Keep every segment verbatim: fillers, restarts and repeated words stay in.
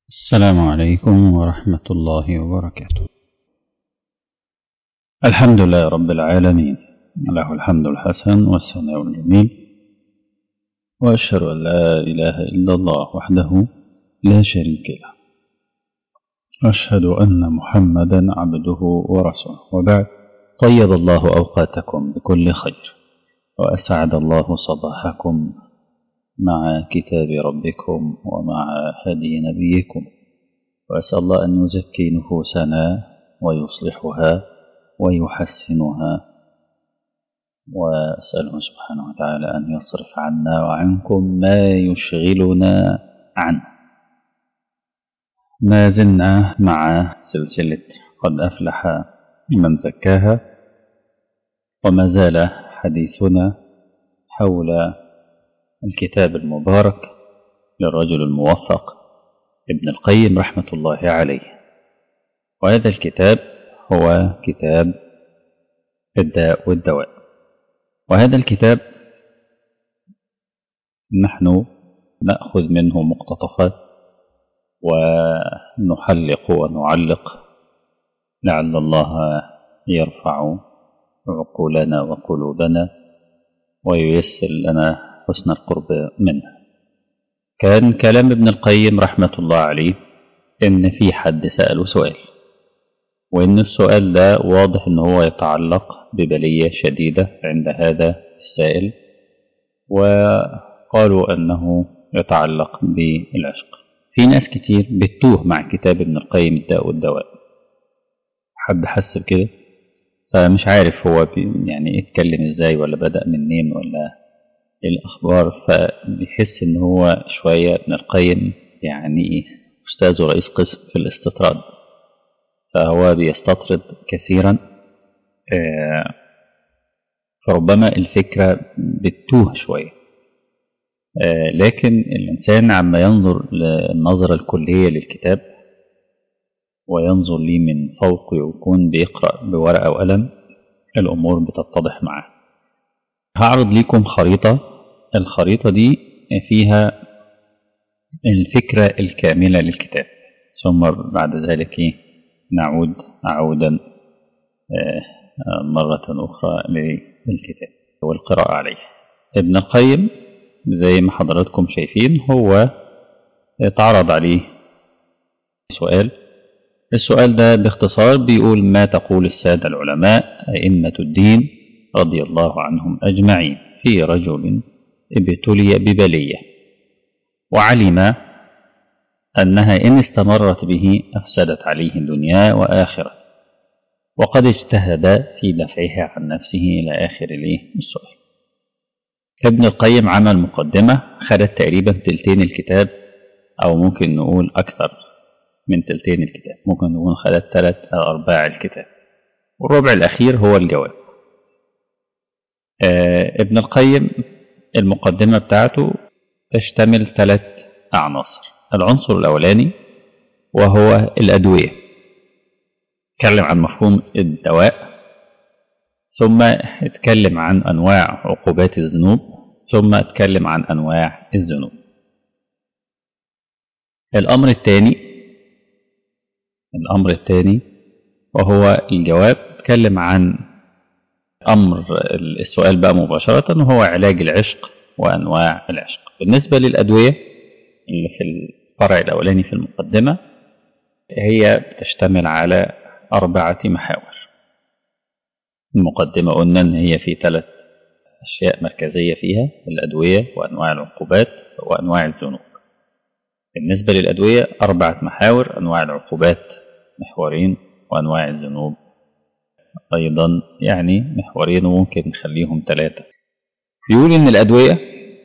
السلام عليكم ورحمة الله وبركاته. الحمد لله رب العالمين، له الحمد الحسن والثناء الجميل، وأشهد أن لا إله إلا الله وحده لا شريك له، وأشهد أن محمدا عبده ورسوله، وبعد. طيب الله أوقاتكم بكل خير، وأسعد الله صباحكم مع كتاب ربكم ومع هدي نبيكم، وأسأل الله أن يزكي نفوسنا ويصلحها ويحسنها، وأسأله سبحانه وتعالى أن يصرف عنا وعنكم ما يشغلنا عنه. ما زلنا مع سلسلة قد أفلح من زكاها، وما زال حديثنا حول الكتاب المبارك للرجل الموفق ابن القيم رحمة الله عليه، وهذا الكتاب هو كتاب الداء والدواء. وهذا الكتاب نحن نأخذ منه مقتطفات ونحلق ونعلق، لعل الله يرفع عقولنا وقلوبنا وييسر لنا حسن القرب منه. كان كلام ابن القيم رحمة الله عليه إن في حد سأله سؤال، وإن السؤال ده واضح إن هو يتعلق ببلية شديدة عند هذا السائل، وقالوا أنه يتعلق بالعشق. في ناس كتير بتوه مع كتاب ابن القيم الداء والدواء، حد حس بكده فمش عارف هو يعني اتكلم ازاي ولا بدأ منين ولا الأخبار، فبيحس إن هو شوية ابن القيم يعني أستاذ ورئيس قسم في الاستطراد، فهو بيستطرد كثيرا، فربما الفكرة بتتوه شوية. لكن الإنسان عما ينظر للنظرة الكلية للكتاب وينظر ليه من فوق ويكون بيقرأ بورقة وقلم، الأمور بتتضح معه. هعرض لكم خريطة، الخريطة دي فيها الفكرة الكاملة للكتاب، ثم بعد ذلك نعود عودا مرة أخرى للكتاب والقراءة عليه. ابن القيم زي ما حضراتكم شايفين هو اتعرض عليه سؤال. السؤال ده باختصار بيقول: ما تقول السادة العلماء أئمة الدين رضي الله عنهم أجمعين في رجل ابتلي ببلية وعلم أنها إن استمرت به أفسدت عليه الدنيا وآخرة، وقد اجتهد في دفعها عن نفسه إلى آخر السؤال. ابن القيم عمل مقدمة خدت تقريبا تلتين الكتاب، أو ممكن نقول أكثر من تلتين الكتاب، ممكن نقول خدت ثلاث أو أرباع الكتاب، والربع الأخير هو الجواب. آه ابن القيم المقدمة بتاعته تشتمل ثلاث عناصر. العنصر الأولاني وهو الأدوية، اتكلم عن مفهوم الدواء، ثم اتكلم عن أنواع عقوبات الذنوب، ثم اتكلم عن أنواع الذنوب. الأمر الثاني الأمر الثاني وهو الجواب، اتكلم عن أمر السؤال بقى مباشرة، وهو علاج العشق وأنواع العشق. بالنسبة للأدوية اللي في الفرع الأولاني في المقدمة، هي بتشتمل على أربعة محاور. المقدمة قلنا أن هي في ثلاث أشياء مركزية فيها: الأدوية وأنواع العقوبات وأنواع الذنوب. بالنسبة للأدوية أربعة محاور، أنواع العقوبات محورين، وأنواع الذنوب أيضا يعني محورين، وممكن نخليهم ثلاثة. بيقول إن الأدوية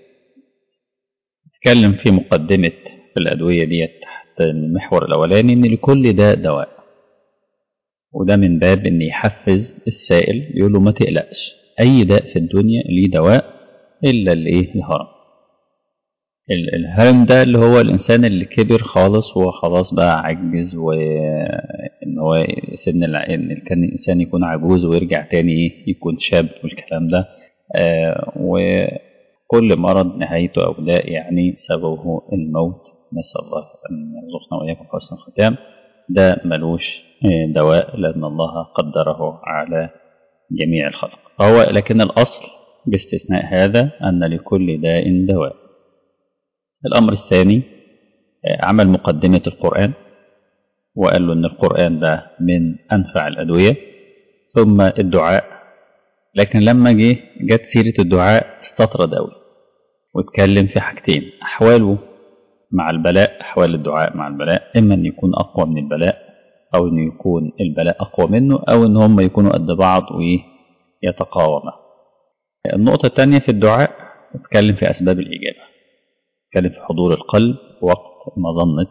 اتكلم في مقدمة الأدوية دي تحت المحور الأولاني إن لكل داء دواء، وده من باب إن يحفز السائل، يقول له ما تقلقش، أي داء في الدنيا ليه دواء إلا اللي إيه؟ الهرم. الهرم ده اللي هو الإنسان اللي كبر خالص وخلاص بقى عجز، وإن هو سن إن كان الإنسان يكون عجوز ويرجع تاني يكون شاب والكلام ده. آه وكل مرض نهايته أو داء يعني سببه الموت، نسأل الله أن يرزقنا وإياكم حسن الختام. ده ملوش دواء لأن الله قدره على جميع الخلق، فهو لكن الأصل باستثناء هذا أن لكل داء دواء. الأمر الثاني عمل مقدمة القرآن، وقال له أن القرآن ده من أنفع الأدوية، ثم الدعاء. لكن لما جه جت سيرة الدعاء استطرد أوي واتكلم في حاجتين: أحواله مع البلاء، أحوال الدعاء مع البلاء، إما أن يكون أقوى من البلاء أو أن يكون البلاء أقوى منه، أو أن هم يكونوا قد بعض ويتقاوما. النقطة الثانية في الدعاء اتكلم في أسباب الإجابة، اتكلم في حضور القلب وقت مظنة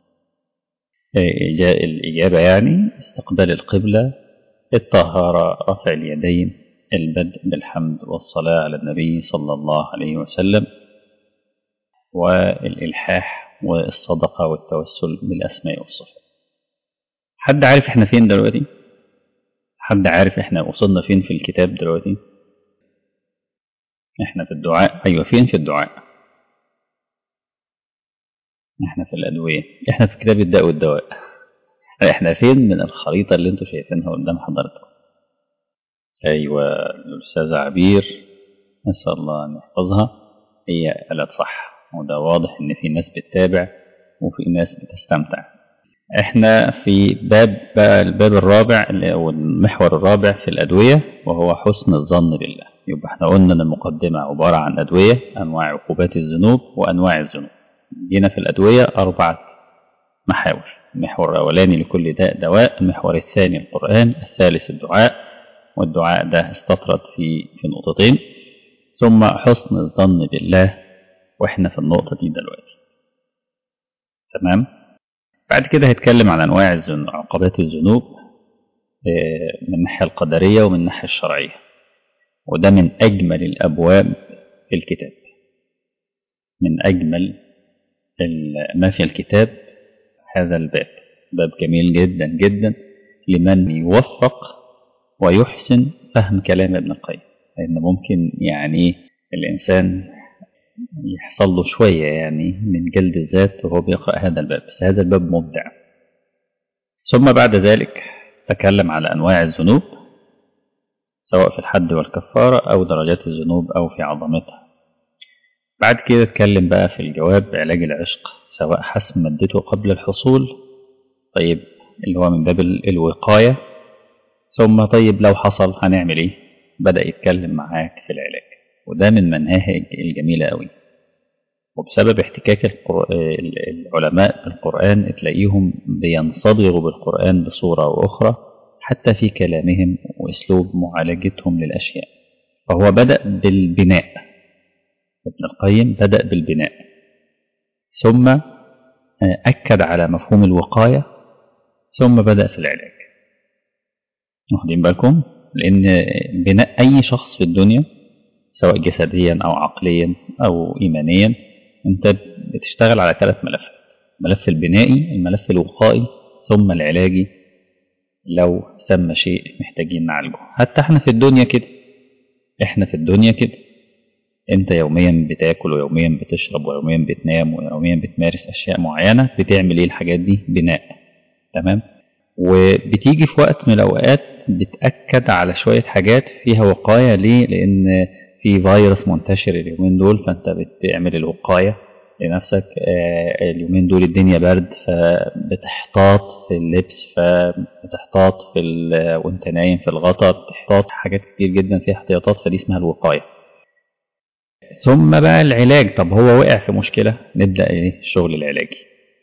الإجابة، يعني استقبال القبلة، الطهارة، رفع اليدين، البدء بالحمد والصلاة على النبي صلى الله عليه وسلم، والإلحاح والصدقة والتوسل بالأسماء والصفات. حد عارف احنا فين دلوقتي؟ حد عارف احنا وصلنا فين في الكتاب دلوقتي؟ احنا في الدعاء. ايوه، فين في الدعاء؟ احنا في الأدوية، احنا في كتاب الداء والدواء. احنا فين من الخريطة اللي انتوا شايفينها قدام حضرتكم؟ ايوه، الأستاذة عبير نسأل الله أن يحفظها، هي قالت صح، وده واضح ان في ناس بتتابع وفي ناس بتستمتع. احنا في باب بقى الباب الرابع او المحور الرابع في الأدوية، وهو حسن الظن بالله. يبقى احنا قلنا ان المقدمة عبارة عن أدوية، أنواع عقوبات الذنوب وأنواع الذنوب. جينا في الأدوية أربعة محاور: المحور الأولاني لكل داء دواء، المحور الثاني القرآن، الثالث الدعاء، والدعاء ده استطرد في في نقطتين، ثم حسن الظن بالله، واحنا في النقطة دي دلوقتي. تمام. بعد كده هيتكلم عن أنواع الذنوب، عقوبات الذنوب من الناحية القدرية ومن الناحية الشرعية، وده من أجمل الأبواب في الكتاب، من أجمل ما في الكتاب هذا الباب. باب جميل جدا جدا لمن يوفق ويحسن فهم كلام ابن القيم، لأن ممكن يعني الإنسان يحصل له شوية يعني من جلد الذات وهو بيقرأ هذا الباب، بس هذا الباب مبدع. ثم بعد ذلك تكلم على أنواع الذنوب، سواء في الحد والكفارة أو درجات الذنوب أو في عظمتها. بعد كده اتكلم بقى في الجواب علاج العشق، سواء حسم مادته قبل الحصول، طيب اللي هو من باب الوقاية، ثم طيب لو حصل هنعمل ايه، بدأ يتكلم معاك في العلاج. وده من مناهج الجميلة قوي، وبسبب احتكاك العلماء بالقرآن تلاقيهم بينصبغوا بالقرآن بصورة أو أخرى، حتى في كلامهم وأسلوب معالجتهم للأشياء. فهو بدأ بالبناء، ابن القيم بدأ بالبناء، ثم أكد على مفهوم الوقاية، ثم بدأ في العلاج. واخدين بالكم؟ لأن بناء أي شخص في الدنيا سواء جسديا أو عقليا أو إيمانيا، أنت بتشتغل على ثلاث ملفات: الملف البنائي، الملف الوقائي، ثم العلاجي لو سمى شيء محتاجين نعالجه. حتى احنا في الدنيا كده، احنا في الدنيا كده انت يوميا بتاكل، ويوميا بتشرب، ويوميا بتنام، ويوميا بتمارس اشياء معينة. بتعمل ايه الحاجات دي؟ بناء. تمام. وبتيجي في وقت من الاوقات بتأكد على شوية حاجات فيها وقاية. ليه؟ لان في فيروس منتشر اليومين دول، فانت بتعمل الوقاية لنفسك. اليومين دول الدنيا برد، فبتحتاط في اللبس، فبتحتاط في وانت نايم في الغطاء، بتحتاط حاجات كتير جدا فيها احتياطات، فدي اسمها الوقاية. ثم بقى العلاج. طب هو وقع في مشكلة، نبدأ ايه الشغل العلاجي.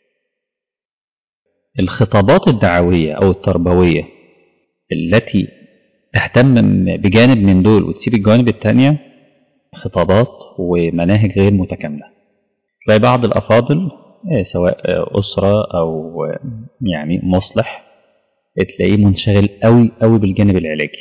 الخطابات الدعوية أو التربوية التي تهتم بجانب من دول وتسيب الجوانب التانية خطابات ومناهج غير متكاملة. تلاقي بعض الأفاضل سواء أسرة أو يعني مصلح تلاقيه منشغل قوي قوي بالجانب العلاجي،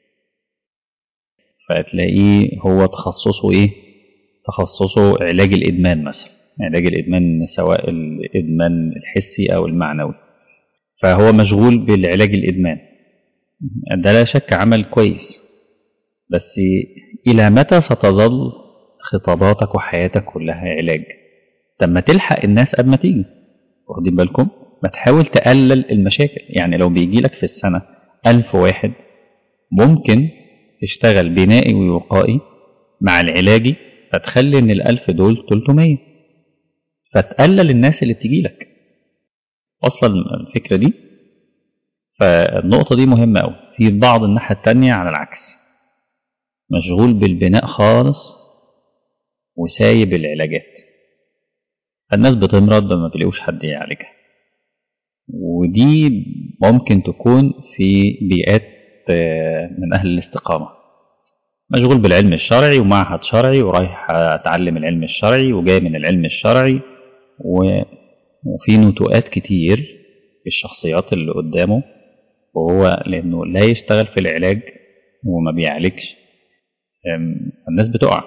فتلاقيه هو تخصصه إيه؟ تخصصه علاج الإدمان مثلا، علاج الإدمان سواء الإدمان الحسي أو المعنوي، فهو مشغول بالعلاج الإدمان. ده لا شك عمل كويس، بس إلى متى ستظل خطاباتك وحياتك كلها علاج؟ طب ما تلحق الناس قبل ما تيجي، واخدين بالكم؟ ما تحاول تقلل المشاكل. يعني لو بيجي لك في السنة ألف واحد، ممكن تشتغل بنائي ووقائي مع العلاجي، فتخلي ان الألف دول تلتمية، فتقلل الناس اللي بتيجي لك اصلا الفكرة دي. فالنقطة دي مهمة أوي. في بعض الناحية التانية على العكس، مشغول بالبناء خالص وسايب العلاجات، الناس بتمرض ما بيلاقوش حد يعالجها. ودي ممكن تكون في بيئات من أهل الاستقامة، مشغول بالعلم الشرعي ومعهد شرعي ورايح أتعلم العلم الشرعي وجاي من العلم الشرعي، وفي نتوءات كتير في الشخصيات اللي قدامه، وهو لأنه لا يشتغل في العلاج وما بيعالجش، الناس بتقع.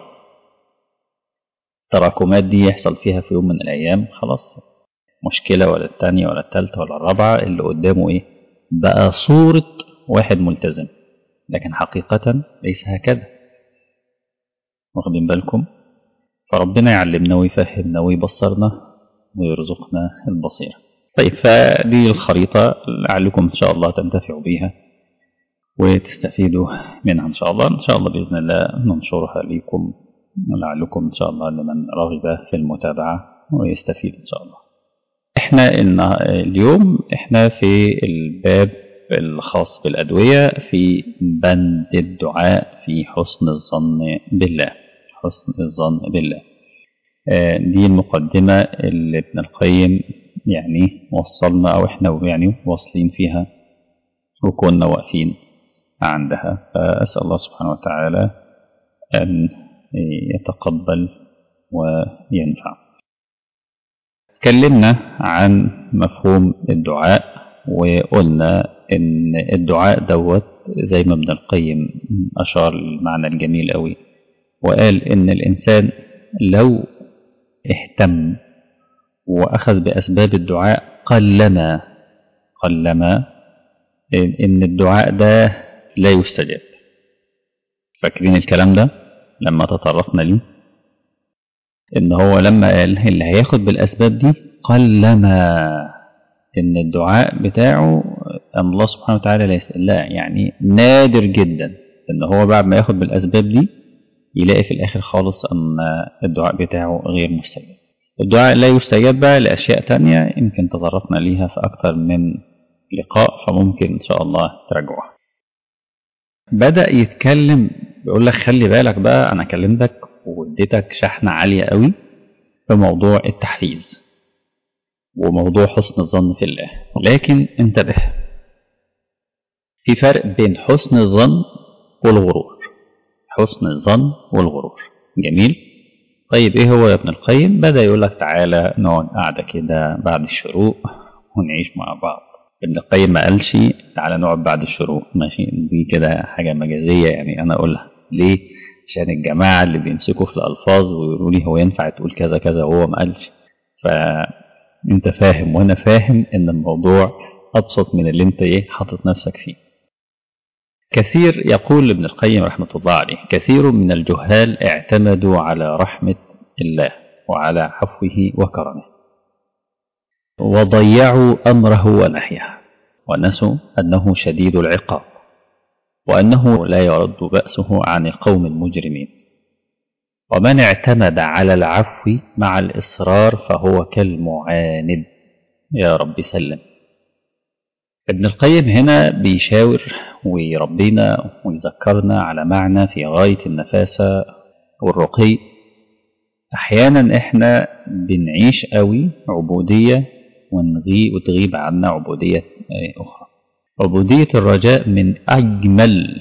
التراكمات دي يحصل فيها في يوم من الأيام خلاص مشكلة ولا التانية ولا التالتة ولا الرابعة، اللي قدامه إيه؟ بقى صورة واحد ملتزم، لكن حقيقة ليس هكذا، واخدين بالكم؟ فربنا يعلمنا ويفهمنا ويبصرنا ويرزقنا البصيرة. طيب، فدي الخريطة لعلكم إن شاء الله تنتفعوا بيها وتستفيدوا منها إن شاء الله. إن شاء الله بإذن الله ننشرها لكم لعلكم إن شاء الله لمن رغب في المتابعة ويستفيد إن شاء الله. إحنا إن اليوم إحنا في الباب الخاص بالأدوية في بند الدعاء في حسن الظن بالله. حسن الظن بالله دي المقدمة اللي ابن القيم يعني وصلنا، أو إحنا يعني واصلين فيها وكنا واقفين عندها. فأسأل الله سبحانه وتعالى أن يتقبل وينفع. تكلمنا عن مفهوم الدعاء، وقلنا إن الدعاء دوت زي ما ابن القيم أشار المعنى الجميل قوي، وقال إن الإنسان لو اهتم وأخذ بأسباب الدعاء قلما قلما إن الدعاء ده لا يستجاب. فاكرين الكلام ده لما تطرقنا ليه؟ إن هو لما قال اللي هياخد بالأسباب دي قلما إن الدعاء بتاعه أن الله سبحانه وتعالى لا, لا يعني نادر جدا إن هو بعد ما ياخد بالأسباب دي يلاقي في الآخر خالص أن الدعاء بتاعه غير مستجاب. الدعاء لا يستجاب بقى لأشياء تانية يمكن تطرقنا ليها في أكثر من لقاء، فممكن إن شاء الله تراجعوها. بدأ يتكلم بيقول لك خلي بالك بقى، أنا كلمتك واديتك شحنة عالية قوي في موضوع التحفيز وموضوع حسن الظن في الله، لكن انتبه، في فرق بين حسن الظن والغرور. حسن الظن والغرور جميل. طيب ايه هو يا ابن القيم؟ بدأ يقول لك تعالى نقعد قاعدة كده بعد الشروق ونعيش مع بعض. ابن القيم ما قالش تعالى نقعد بعد الشروق، ماشي، دي كده حاجة مجازية يعني أنا أقولها ليه؟ عشان الجماعة اللي بيمسكوا في الألفاظ ويقولوا لي هو ينفع تقول كذا كذا وهو ما قالش. فأنت فاهم وأنا فاهم إن الموضوع أبسط من اللي أنت إيه حاطط نفسك فيه. كثير يقول ابن القيم رحمة الله عليه كثير من الجهال اعتمدوا على رحمة الله وعلى عفوه وكرمه وضيعوا أمره ونهيه، ونسوا أنه شديد العقاب وأنه لا يرد بأسه عن القوم المجرمين. ومن اعتمد على العفو مع الإصرار فهو كالمعاند. يا رب سلم. ابن القيم هنا بيشاور ويربينا ويذكرنا على معنى في غاية النفاسة والرقي. أحيانا إحنا بنعيش قوي عبودية ونغيب وتغيب عنا عبودية أخرى. عبودية الرجاء من أجمل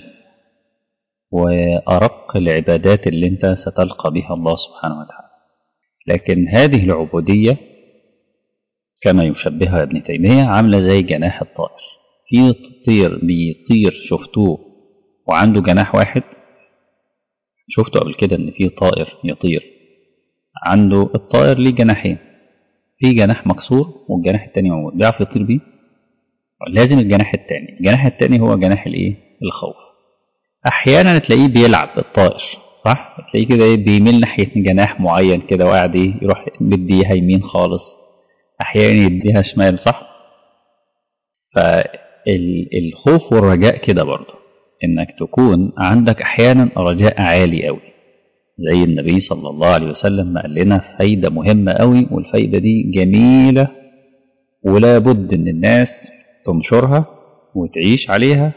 وأرق العبادات اللي أنت ستلقى بها الله سبحانه وتعالى، لكن هذه العبودية كما يشبهها ابن تيمية عاملة زي جناح الطائر. في طير بيطير شفتوه وعنده جناح واحد؟ شفتوا قبل كده ان في طائر يطير عنده الطائر ليه جناحين، في جناح مكسور والجناح التاني موجود، بيعرف يطير بيه؟ لازم الجناح التاني. الجناح التاني هو جناح الايه؟ الخوف. احيانا تلاقيه بيلعب الطائر صح؟ تلاقيه كده ايه بيميل ناحية جناح معين كده وقاعد ايه يروح مديها يمين خالص، أحيانا يديها شمال، صح؟ فالخوف والرجاء كده برضه، إنك تكون عندك أحيانا رجاء عالي أوي زي النبي صلى الله عليه وسلم ما قال لنا فايدة مهمة أوي، والفايدة دي جميلة ولا بد إن الناس تنشرها وتعيش عليها،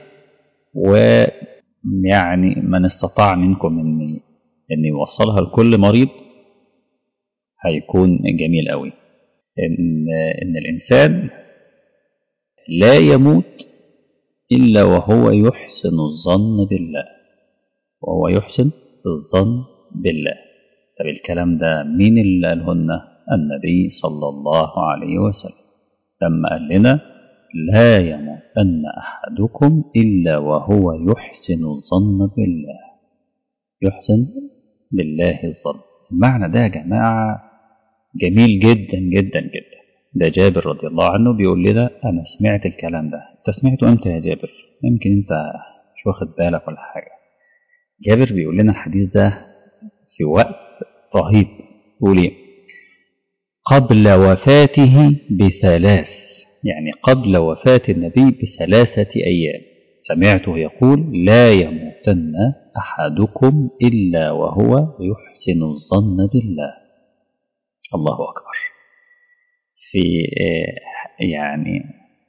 ويعني من استطاع منكم إن إن يوصلها لكل مريض هيكون جميل أوي. إن إن الإنسان لا يموت إلا وهو يحسن الظن بالله، وهو يحسن الظن بالله. طب الكلام ده مين اللي قالهن؟ النبي صلى الله عليه وسلم لما قال لنا لا يموتن أحدكم إلا وهو يحسن الظن بالله، يحسن بالله الظن. المعنى ده يا جماعة جميل جدا جدا جدا. ده جابر رضي الله عنه بيقول لنا أنا سمعت الكلام ده. أنت سمعته أمتى يا جابر؟ يمكن أنت مش واخد بالك ولا حاجة. جابر بيقول لنا الحديث ده في وقت رهيب. يقول إيه؟ قبل وفاته بثلاث، يعني قبل وفاة النبي بثلاثة أيام سمعته يقول لا يموتن أحدكم إلا وهو يحسن الظن بالله. الله أكبر. في يعني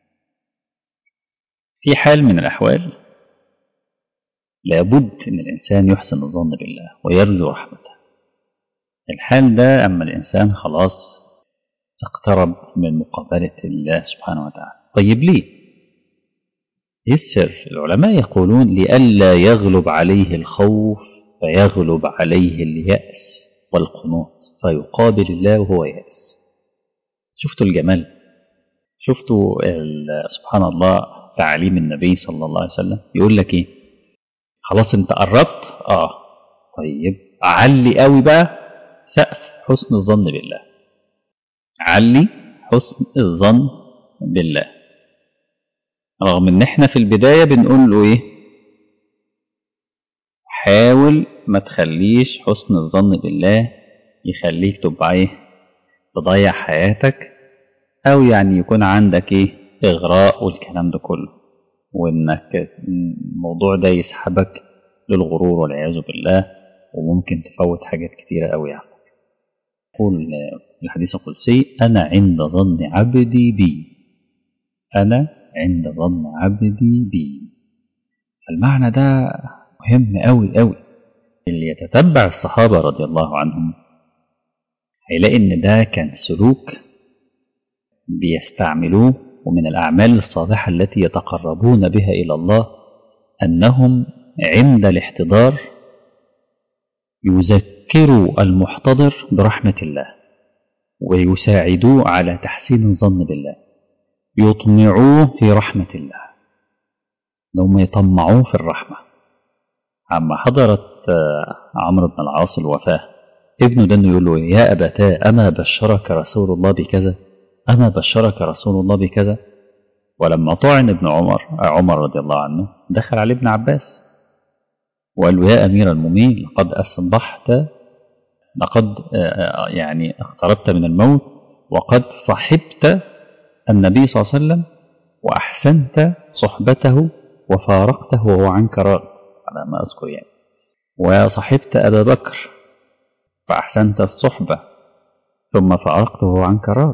في حال من الأحوال لابد أن الإنسان يحسن الظن بالله ويرجو رحمته. الحال ده أما الإنسان خلاص اقترب من مقابلة الله سبحانه وتعالى. طيب ليه؟ إيه السر؟ العلماء يقولون لئلا يغلب عليه الخوف فيغلب عليه اليأس والقنوط فيقابل الله وهو يأس. شفتوا الجمال؟ شفتوا سبحان الله تعليم النبي صلى الله عليه وسلم؟ يقول لك إيه؟ خلاص أنت قربت؟ آه طيب علي قوي بقى سقف حسن الظن بالله، علي حسن الظن بالله. رغم ان احنا في البداية بنقول له ايه؟ حاول ما تخليش حسن الظن بالله يخليك تبقى ايه؟ تضيع حياتك، او يعني يكون عندك ايه؟ اغراء والكلام ده كله، وانك الموضوع ده يسحبك للغرور والعياذ بالله، وممكن تفوت حاجات كتيرة قوي يعني. يقول الحديث القدسي أنا عند ظن عبدي بي، أنا عند ظن عبدي بي. المعنى ده مهم قوي قوي. اللي يتتبع الصحابة رضي الله عنهم هيلاقي إن ده كان سلوك بيستعملوه، ومن الأعمال الصالحة التي يتقربون بها إلى الله أنهم عند الاحتضار يذكروا المحتضر برحمة الله، ويساعدوه على تحسين الظن بالله، يطمعوه في رحمة الله، لهم يطمعوه في الرحمة. عما حضرت عمرو بن العاص الوفاة، ابنه ده يقول له يا أبتاه أما بشرك رسول الله بكذا، أما بشرك رسول الله بكذا. ولما طعن ابن عمر عمر رضي الله عنه دخل على ابن عباس وقال له يا أمير المؤمنين لقد أصبحت، لقد يعني اقتربت من الموت، وقد صحبت النبي صلى الله عليه وسلم وأحسنت صحبته وفارقته وهو عنك راض، على ما أذكر يعني، وصحبت أبا بكر فأحسنت الصحبة ثم فارقته وهو عنك راض،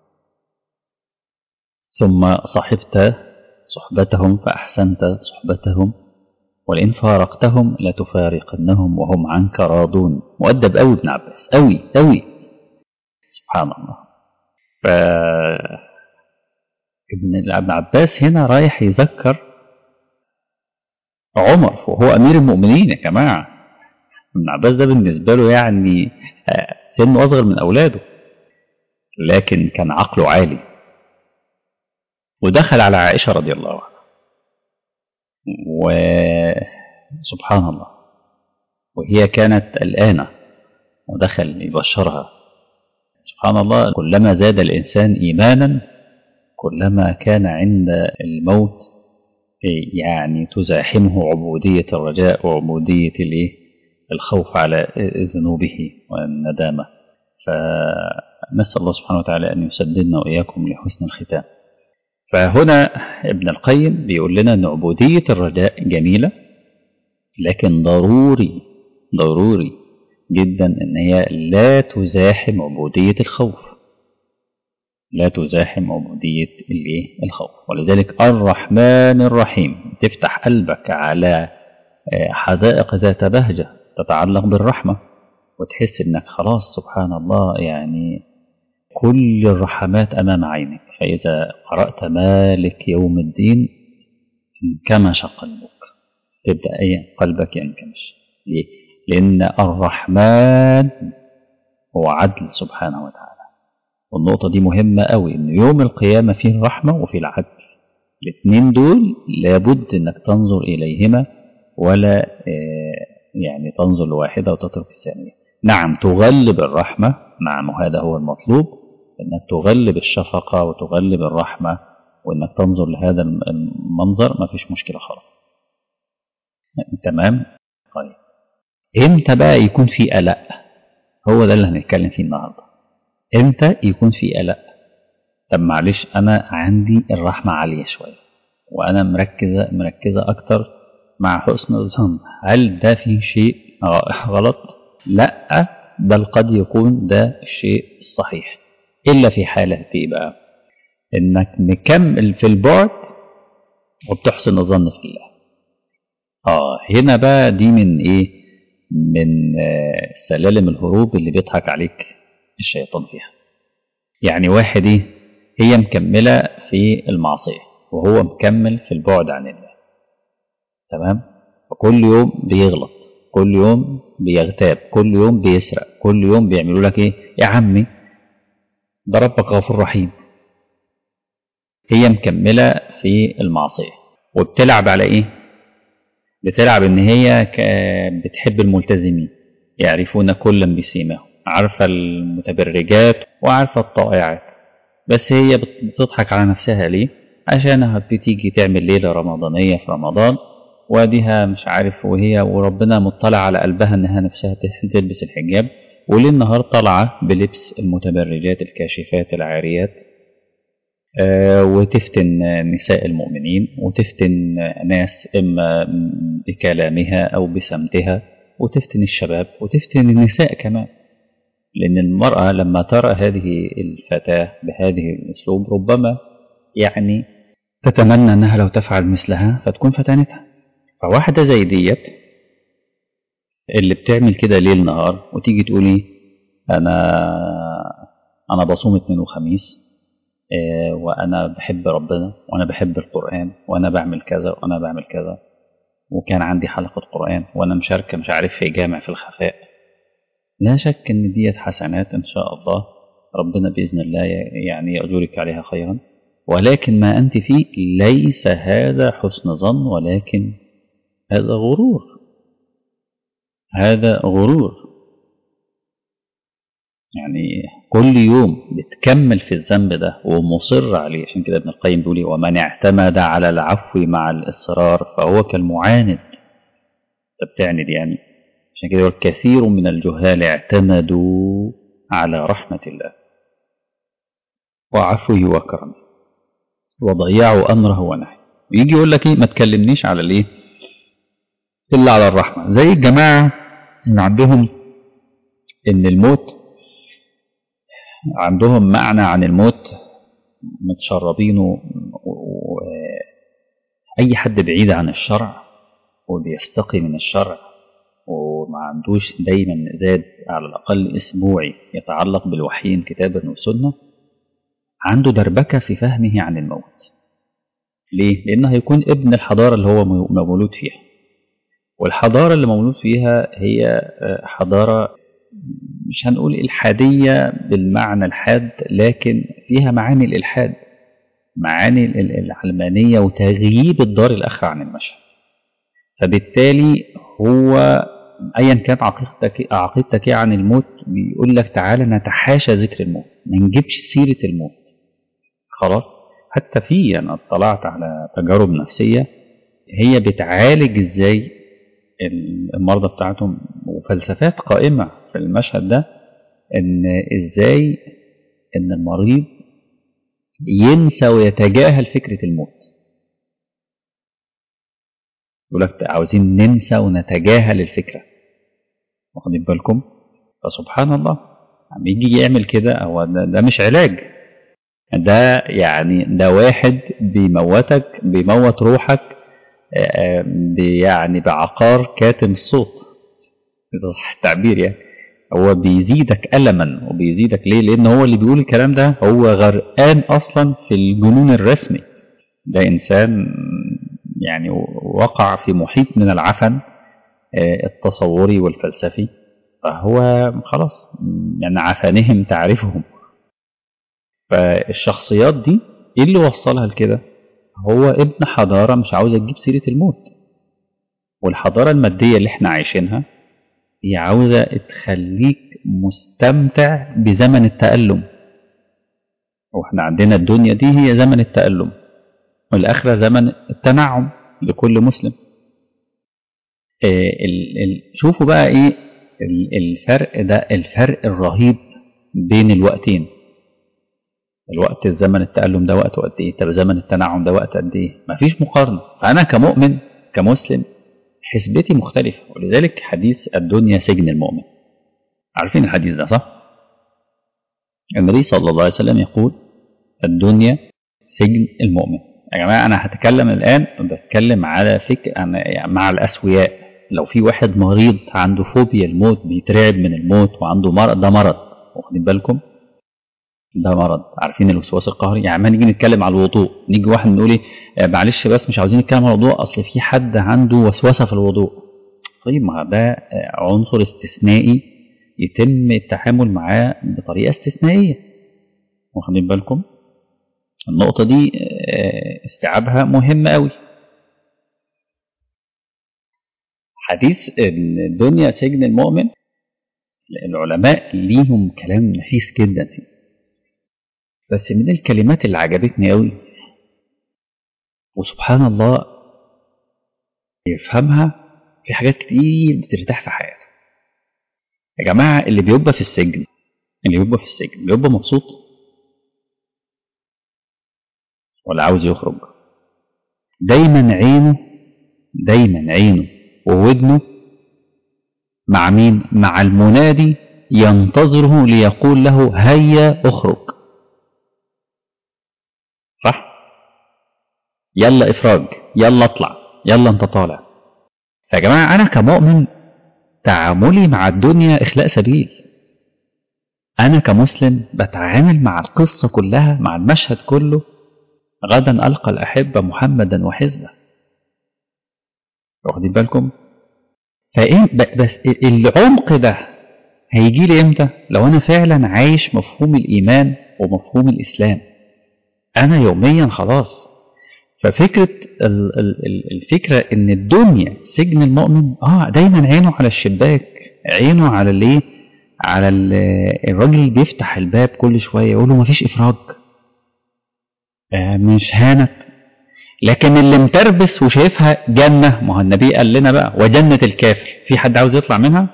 ثم صحبت صحبتهم فأحسنت صحبتهم، ولئن فارقتهم لتفارقنهم وهم عنك راضون. مؤدب أوي ابن عباس، أوي أوي سبحان الله. ف ابن عباس هنا رايح يذكر عمر وهو أمير المؤمنين يا جماعة. ابن عباس ده بالنسبة له يعني سنه أصغر من أولاده، لكن كان عقله عالي. ودخل على عائشة رضي الله عنها وسبحان الله وهي كانت قلقانة، ودخل يبشرها. سبحان الله، كلما زاد الإنسان إيمانا كلما كان عند الموت يعني تزاحمه عبودية الرجاء وعبودية الايه الخوف على ذنوبه والندامة. فنسأل الله سبحانه وتعالى أن يسددنا وإياكم لحسن الختام. فهنا ابن القيم بيقول لنا أن عبودية الرجاء جميلة، لكن ضروري ضروري جدا أن هي لا تزاحم عبودية الخوف، لا تزاحم عبودية الخوف. ولذلك الرحمن الرحيم تفتح قلبك على حدائق ذات بهجة تتعلق بالرحمة، وتحس انك خلاص سبحان الله يعني كل الرحمات امام عينك. فاذا قرأت مالك يوم الدين انكمش قلبك، تبدأ ايه قلبك ينكمش. ليه؟ لان الرحمن هو عدل سبحانه وتعالى، والنقطة دي مهمة قوي، ان يوم القيامة فيه الرحمة وفيه العدل. الاثنين دول لابد انك تنظر اليهما، ولا يعني تنظر لواحدة وتترك الثانية. نعم تغلب الرحمة، نعم وهذا هو المطلوب، انك تغلب الشفقة وتغلب الرحمة، وانك تنظر لهذا المنظر ما فيش مشكلة خالص. تمام. طيب امتى بقى يكون في قلق؟ هو ده اللي هنتكلم فيه النهاردة. امتى يكون في قلق؟ طب معلش انا عندي الرحمة عالية شوية وانا مركزة مركزة اكتر مع حسن الظن، هل ده فيه شيء غلط؟ لا، بل قد يكون ده الشيء الصحيح، إلا في حالة ايه بقى؟ إنك مكمل في البعد وبتحسن الظن في الله. آه هنا بقى دي من إيه؟ من آه سلالم الهروب اللي بيضحك عليك الشيطان فيها. يعني واحد إيه؟ هي مكملة في المعصية وهو مكمل في البعد عن الله، تمام؟ فكل يوم بيغلط، كل يوم بيغتاب، كل يوم بيسرق، كل يوم بيعملوا لك ايه؟ يا عمي ده ربك غفور رحيم. هي مكملة في المعصية وبتلعب على ايه؟ بتلعب ان هي بتحب الملتزمين، يعرفون كلا بسيماهم، عارفة المتبرجات وعارفة الطائعات، بس هي بتضحك على نفسها ليه؟ عشانها بتيجي تعمل ليلة رمضانية في رمضان، واديها مش عارف، وهي وربنا مطلع على قلبها انها نفسها تلبس الحجاب، وليل نهار طالعه بلبس المتبرجات الكاشفات العاريات، آه وتفتن نساء المؤمنين وتفتن ناس اما بكلامها او بسمتها، وتفتن الشباب وتفتن النساء كمان. لان المرأة لما ترى هذه الفتاة بهذه الاسلوب ربما يعني تتمنى انها لو تفعل مثلها فتكون فتنتها. فواحدة زي ديت اللي بتعمل كده ليل نهار وتيجي تقولي أنا أنا بصوم اثنين وخميس، اه وأنا بحب ربنا وأنا بحب القرآن وأنا بعمل كذا وأنا بعمل كذا، وكان عندي حلقة قرآن وأنا مشاركة مش عارف في جامع في الخفاء. لا شك إن ديت حسنات إن شاء الله، ربنا بإذن الله يعني يأجرك عليها خيرا، ولكن ما أنت فيه ليس هذا حسن ظن، ولكن هذا غرور، هذا غرور. يعني كل يوم بتكمل في الذنب ده ومصر عليه. عشان كده ابن القيم بيقول ومن اعتمد على العفو مع الإصرار فهو كالمعاند. طب بتعند يعني؟ عشان كده كثير من الجهال اعتمدوا على رحمة الله وعفوه وكرمه وضيعوا أمره ونهيه، ويجي يقول لك ايه ما تكلمنيش على الايه إلا على الرحمة. زي الجماعة إن عندهم إن الموت عندهم معنى عن الموت متشربينه، أي حد بعيد عن الشرع وبيستقي من الشرع وما عندوش دايما زاد على الأقل أسبوعي يتعلق بالوحيين كتابا وسنة، عنده دربكة في فهمه عن الموت. ليه؟ لأنه هيكون ابن الحضارة اللي هو مولود فيها، والحضارة اللي مولود فيها هي حضارة مش هنقول إلحادية بالمعنى الحاد، لكن فيها معاني الإلحاد، معاني العلمانية وتغييب الدار الآخرة عن المشهد. فبالتالي هو أيا كانت عقيدتك عقيدتك عن الموت بيقول لك تعالى نتحاشى ذكر الموت، ما نجيبش سيرة الموت خلاص. حتى في أنا اطلعت على تجارب نفسية هي بتعالج إزاي المرضى بتاعتهم وفلسفات قائمة في المشهد ده، إن إزاي إن المريض ينسى ويتجاهل فكرة الموت. يقول لك عاوزين ننسى ونتجاهل الفكرة، واخدين بالكم؟ فسبحان الله عم يجي يعمل كده، هو ده, ده مش علاج، ده يعني ده واحد بيموتك، بيموت روحك يعني بعقار كاتم الصوت، صح التعبير يعني. هو بيزيدك ألما وبيزيدك ليه؟ لأن هو اللي بيقول الكلام ده هو غرقان أصلا في الجنون الرسمي. ده إنسان يعني وقع في محيط من العفن التصوري والفلسفي، فهو خلاص يعني عفانهم تعرفهم. فالشخصيات دي ايه اللي وصلها لكده؟ هو ابن حضارة مش عاوزة تجيب سيرة الموت، والحضارة المادية اللي احنا عايشينها هي عاوزة تخليك مستمتع بزمن التألم، واحنا عندنا الدنيا دي هي زمن التألم، والآخرة زمن التنعم لكل مسلم. ال ال شوفوا بقى ايه الفرق ده، الفرق الرهيب بين الوقتين. الوقت الزمن التألم ده وقته قد ايه؟ طب زمن التنعم ده وقت قد ايه؟ مفيش مقارنة. فأنا كمؤمن كمسلم حسبتي مختلفة، ولذلك حديث الدنيا سجن المؤمن، عارفين الحديث ده صح؟ النبي صلى الله عليه وسلم يقول الدنيا سجن المؤمن. يا جماعة أنا هتكلم الآن بتكلم على فكر مع الأسوياء. لو في واحد مريض عنده فوبيا الموت، بيترعب من الموت وعنده مرض، ده مرض، واخدين بالكم؟ ده مرض. عارفين الوسواس القهري؟ يعني ما نيجي نتكلم على الوضوء، نيجي واحد نقول ايه معلش بس مش عاوزين نتكلم على الوضوء اصل في حد عنده وسوسه في الوضوء. طيب ما ده عنصر استثنائي يتم التعامل معاه بطريقه استثنائيه، واخدين بالكم؟ النقطه دي استيعابها مهم قوي. حديث الدنيا سجن المؤمن العلماء ليهم كلام نحيس جدا فيه، بس من الكلمات اللي عجبتني قوي وسبحان الله يفهمها في حاجات كتير بترتاح في حياته. يا جماعة اللي بيبقى في السجن، اللي بيبقى في السجن بيبقى مبسوط ولا عاوز يخرج؟ دايما عينه دايما عينه وودنه مع مين؟ مع المنادي ينتظره ليقول له هيا اخرج، صح؟ يلا افراج، يلا اطلع، يلا انت طالع. يا جماعة انا كمؤمن تعاملي مع الدنيا اخلاء سبيل. انا كمسلم بتعامل مع القصة كلها، مع المشهد كله، غدا القى الاحبة محمدا وحزبه، واخدين بالكم؟ فايه بس العمق ده هيجي لي امتى؟ لو انا فعلا عايش مفهوم الايمان ومفهوم الاسلام. انا يوميا خلاص. ففكرة الفكرة ان الدنيا سجن المؤمن، اه دايما عينه على الشباك، عينه على الايه، على الراجل اللي بيفتح الباب كل شوية يقول له مفيش افراج، آه مش هانت. لكن اللي متربس وشايفها جنة، ما هو النبي قال لنا بقى وجنة الكافر، في حد عاوز يطلع منها؟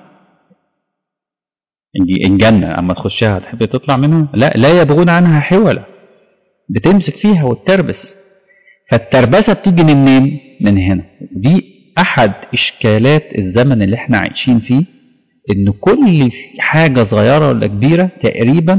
الجنة اما تخشها تحب تطلع منها؟ لا، لا يبغون عنها حولا، بتمسك فيها وتتربس. فالتربسة بتيجي منين؟ من هنا. دي احد اشكالات الزمن اللي احنا عايشين فيه، ان كل حاجة صغيرة ولا كبيرة تقريبا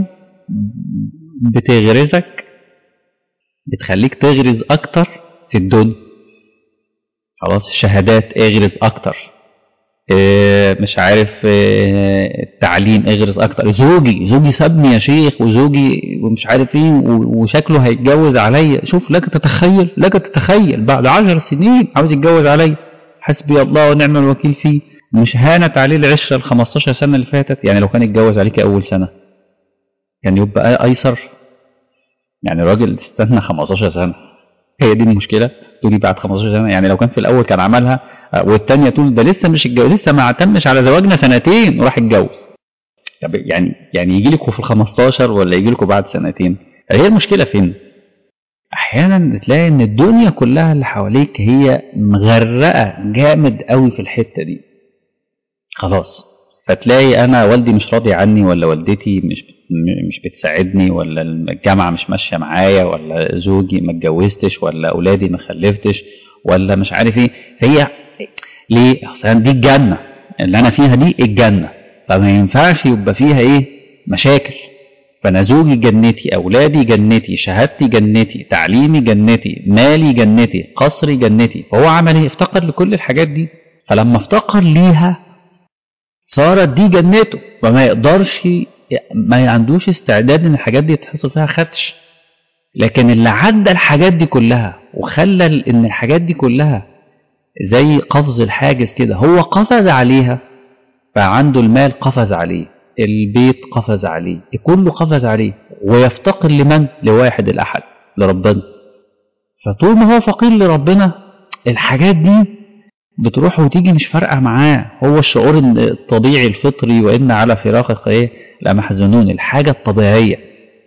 بتغرزك، بتخليك تغرز اكتر في الدنيا. خلاص الشهادات اغرز اكتر، إيه مش عارف إيه التعليم اغرز اكتر، زوجي زوجي سابني يا شيخ، وزوجي ومش عارف ايه وشكله هيتجوز عليا. شوف لك تتخيل، لك تتخيل بعد عشر سنين عاوز يتجوز عليا، حسبي الله ونعم الوكيل فيه. مش هانت عليه العشرة الخمستاشر سنة اللي فاتت؟ يعني لو كان يتجوز عليك اول سنة كان يبقى ايسر. يعني الراجل استنى خمستاشر سنة، هي دي المشكلة. تقولي بعد خمستاشر سنة، يعني لو كان في الاول كان عملها، والتانية تقول ده لسه مش الجو... لسه ما اعتمش على زواجنا سنتين وراح يتجوز. طب يعني يعني يجي لكم في الخمستاشر ولا يجي لكم بعد سنتين؟ هي المشكلة فين؟ احيانا تلاقي ان الدنيا كلها اللي حواليك هي مغرقة جامد قوي في الحتة دي. خلاص فتلاقي انا والدي مش راضي عني، ولا والدتي مش مش بتساعدني، ولا الجامعه مش ماشيه معايا، ولا زوجي ما اتجوزتش، ولا اولادي ما خلفتش، ولا مش عارف ايه. هي ليه؟ اصل دي الجنه اللي انا فيها، دي الجنه، فما ينفعش يبقى فيها ايه؟ مشاكل. فانا زوجي جنتي، اولادي جنتي، شهادتي جنتي، تعليمي جنتي، مالي جنتي، قصري جنتي. فهو عمل ايه؟ افتقر لكل الحاجات دي. فلما افتقر ليها صارت دي جنته، وما يقدرش، ما عندوش استعداد ان الحاجات دي تحصل فيها خدش. لكن اللي عدى الحاجات دي كلها وخلى ان الحاجات دي كلها زي قفز الحاجز كده، هو قفز عليها، فعنده المال قفز عليه، البيت قفز عليه، كله قفز عليه، ويفتقر لمن؟ لواحد الأحد، لربنا. فطول ما هو فقير لربنا الحاجات دي بتروح وتيجي مش فارقة معاه. هو الشعور الطبيعي الفطري، وإن على فراقك إيه لمحزونون، الحاجة الطبيعية.